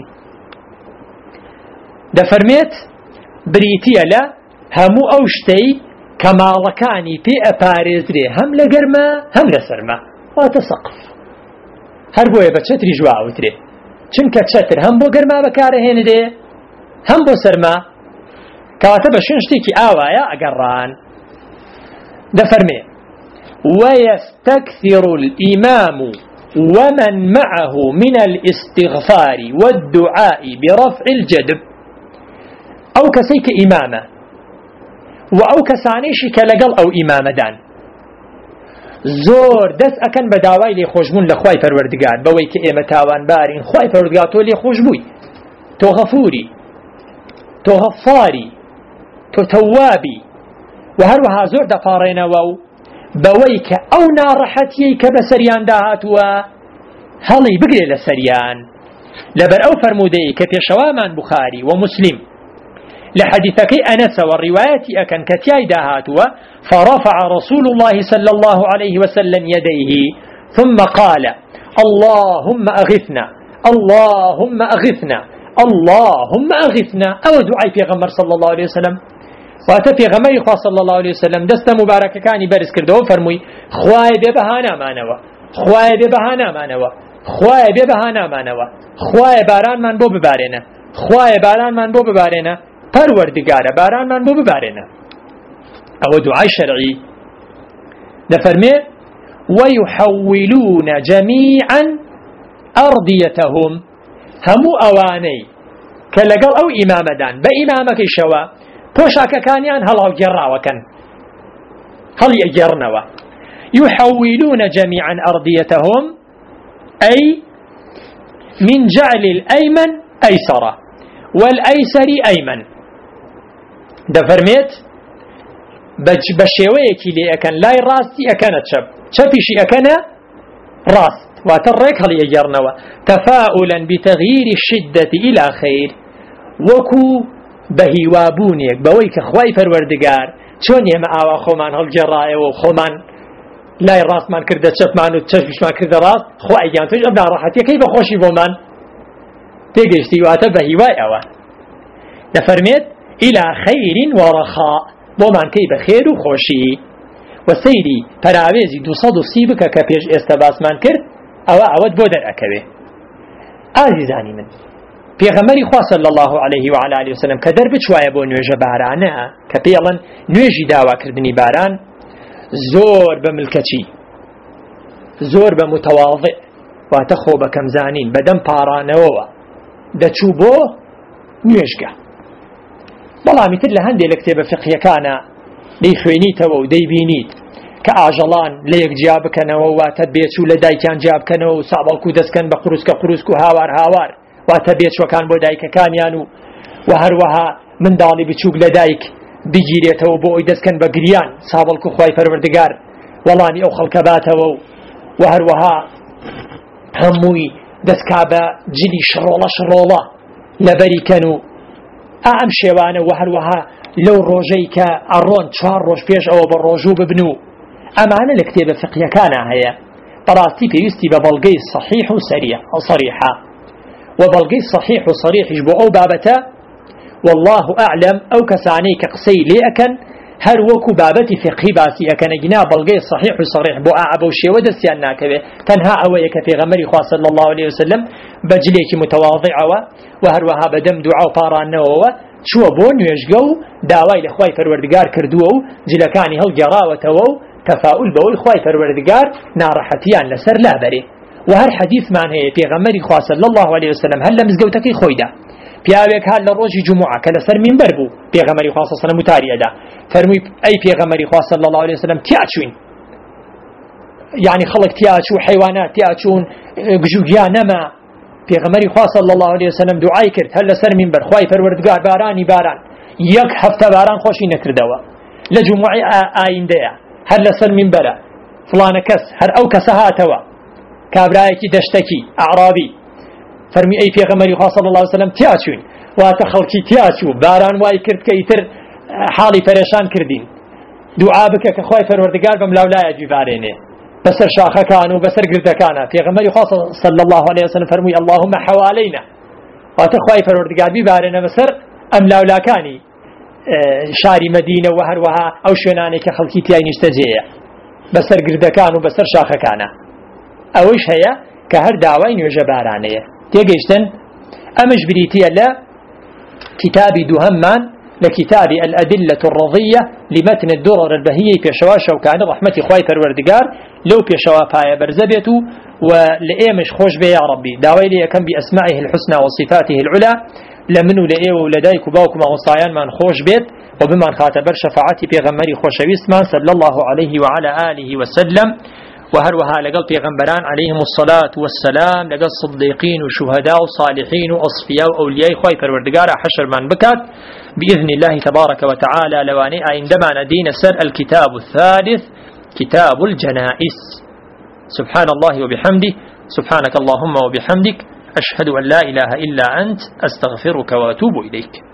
دفرميت بريتيا لا همو أوشتي كمالكاني في أباريزري هم لقرما هم لسرما واتسقف هربوية بتشتري جواوتري چنك تشتر هم بو قرما بكاره هين دي هم بو سرما كواتب شنشتيكي آوايا أقران دفرمي ويستكثر الإمام ومن معه من الاستغفار والدعاء برفع الجدب. أو كسيك إمامة وأو كسانيشي كلقل أو إمامة دان زور دس أكن بداوای لێ خۆشبوون لە خوای پەروەردگار بەوەی کە ئێمە تاوانبارین خوای پەروەردگار تۆ لێ خۆش بووی، تۆ غەفوری، تۆ غەفاری، تۆ تەوابی، و هەروەها زۆر دەپاڕێنەوە و بەوەی کە ئەو ناڕەحەتیەی کە بەسەریان داهاتووە هەڵی بگرێ لە سەریان لەبەر ئەو فەرموودەی کە پێشەوامان بوخاری و موسلیم لحديثك أنس والرواية أكن كتياي داهاتوا فرفع رسول الله صلى الله عليه وسلم يديه ثم قال اللهم أغثنا اللهم أغثنا اللهم أغثنا أو دعاء في غمر صلى الله عليه وسلم وأتى في غمر صلى الله عليه وسلم دست مبارك كان برس كردو فرمي خواي ببهانا ما نوا خواي ببهانا ما نوا خواي ببهانا ما نوا خواي باران من بو ببارنا خواي باران من بو ببارنا پروردگارە بارانمان بۆ ببارێنە. ئەوە دوعای شەرعی دەفەرمێ ويحولون جميعا أرضيتهم هەموو ئەوانەی کە لەگەڵ ئەو ئیمامەدان بە ئیمامەکەیشەوە پۆشاکەکانیان هەڵاو گێڕاوەکەن هەڵی ئەگێڕنەوە. يحولون جميعا أرضيتهم أي من جعل الأيمن أيسر والأيسر أيمن دەفەرمێت بە شێوەیەکی لێ ئەکەن لای ڕاستی ئەکەنە چەپ چەپیشی ئەکەنە ڕاست واتە ڕێک هەڵی ئەگێڕنەوە تەفاؤلا بتغيير الشدة إلى خير وەکو بە هیوابوونێک بەوەی کە خوای پەروەردگار چۆن ئێمە ئاوا خۆمان هەڵگێڕایەوە و خۆمان لای ڕاستمان کردە چەپمان و چەپیشمان کردە ڕاست خوا ئەیگیان تۆش ئەم ناڕەحەتیەکەی بەخۆشی بۆمان تێگەیشتی واتە بە هیوای ئەوە دەفەرمێت إلى خير ورخاء بۆمان کەی بە خێر و خۆشی و سەیری پەراوێزی 230 بکە کە پێش ئێستا باسمان کرد ئەوەت بۆ دەرئەکەوێ. ئازیزانی من پێغەمبەری خوا صلی الله عليه وعلى آله وسلم کە دەربچوایە بۆ نوێژە بارانە کە پێڵەن نوێژی داواکردنی باران زۆر بە ملکەچی زۆر بە متەواضع واتە خۆ بەکەم زانین بەدەم پاڕانەوەوە دەچوو بۆ نوێژگە. بەڵامی تر لە هەندێک لە کتێبە فقهیەکانە دەیخوێنیتەوە و دەیبینیت کە ئاژەڵان لە یەکجیا بکەنەوە واتە بێچوو لە دایکیان جیا بکەنەوە و سابەڵکو دەستکەن بە قروسکە و هاوار هاوار واتە بێچوەکان بۆ دایکەکانیان و هەروەها منداڵی بچووک لە دایک بگیرێتەوە بۆ ئەوی دەستکەن بە گریان سابەڵکو خوای پەروەردگار وەڵامی ئەو خەڵکە باتەوە و هەروەها هەمووی دەستکا بە جلی شڕۆڵە لەبەریکەن و ئەم شێوانە و هەروەها لەو ڕۆژەی کە ئەڕۆن 4 ڕۆژ پێش ئەوە بە ڕۆژوو ببن و ئەمانە لە کتێبە فقهیەکانە هەیە. بەڕاستی پێویستی بە بەڵگەی صحیح و صریحە و بەڵگەی صحیح و صریحیش بۆ ئەو بابەتە والله أعلم ئەو کەسانەی کە قسەی لێ ئەکەن هەر وەکو بابەتی فقهی باسی ئەکەنە گینا بەڵگەی صحیح و صریح بۆ ئابە و شێوە دەستیان ناکەوێت تەنها ئەوەیە کە پێغەمبەری خوا صلی الله عليه وسلم بەجلێکی متەواضعەوە و هەروەها بەدەم دوعا و پاڕانەوەوە چووە بۆ نوێژگە و داوای لە خوای پەروەردگار کردووە و جلەکانی هەڵگێڕاوەتەوە و تەفاؤل بەوەی خوای پەروەردگار ناڕەحەتیان لەسەر لابەرێ. و هەر حەدیثمان هەیە پێغەمبەری خوا صلی الله عليه وسلم هەر لە مزگەوتەکەی خۆیدا پیاوێک هات لە ڕۆژی جومعە کە لەسەر مینبەر بوو پێغەمبەری خوا صلی الله عليه وسلم وتاریەدا فەرمووی ئەی پێغەمبەری خوا صلی الله عليه وسلم تیا چوین یعنی خەڵک تیا چوو حیوانات تیا چوون گژوگیا نەما پێغەمبەری خوا صلی الله عليه وسلم دوعای کرد هەر لەسەر مینبەر خوای پەروەردگار بارانی باران یەک هەفتە باران خۆشی نەکردەوە لە جومعی ئایندەیە هەر لەسەر مینبەرە فڵانە کەس هەر ئەو کەسە هاتەوە کابرایەکی دەشتەکی ئەعرابی فەرمی ئەی پێغەمبەری خوا صلی الله عليه وسلم تیا چوین واتە خەڵکی تیا چوو باران وای کرد کە ئیتر حاڵی پەرێشان کردین دوعا بکە کە خوای پەروەردگار بەم لاولایە بیبارێنێ بەسەر شاخەکان و بەسەر گردەکانە. پێغەمبەری خوا صلی الله عليه وسلم فەرمووی اللهم حوالینا واتە خوای پەروەردگار بیبارێنە بەسەر ئەم لاولاکانی شاری مەدینە و هەروەها ئەو شوێنانێک کە خەڵکی تیای نیشتەجێیە بەسەر گردەکان و بەسەر شاخەکانە. ئەوەش هەیە کە هەر داوای نوێژە بارانەیە تێگەیشتن. ئەمەش بریتیە لە کتابی دووهەممان لكتاب الأدلة الرضية لمتن الدرر البهية بيشواشة وكان رحمة خواي فالوردقار لو بيشوا بايا برزبيتو ولئيمش خوش بي يا ربي داوي لي كم بأسمائه الحسنى وصفاته العلى لمنو لئيه ولديك وباوكم وصايان من خوش بيت وبمن خاتبر شفاعتي بيغمري خوشويستمان صلى الله عليه وعلى آله وسلم وهروها لقل بيغمبران عليهم الصلاة والسلام لقل صديقين وشهداء وصالحين وأصفياء وأولياء خواي فالوردقار حشر من بكات بإذن الله تبارك وتعالى لواني عندما ندين سر الكتاب الثالث كتاب الجنائز. سبحان الله وبحمده سبحانك اللهم وبحمدك أشهد أن لا إله إلا أنت أستغفرك وأتوب إليك.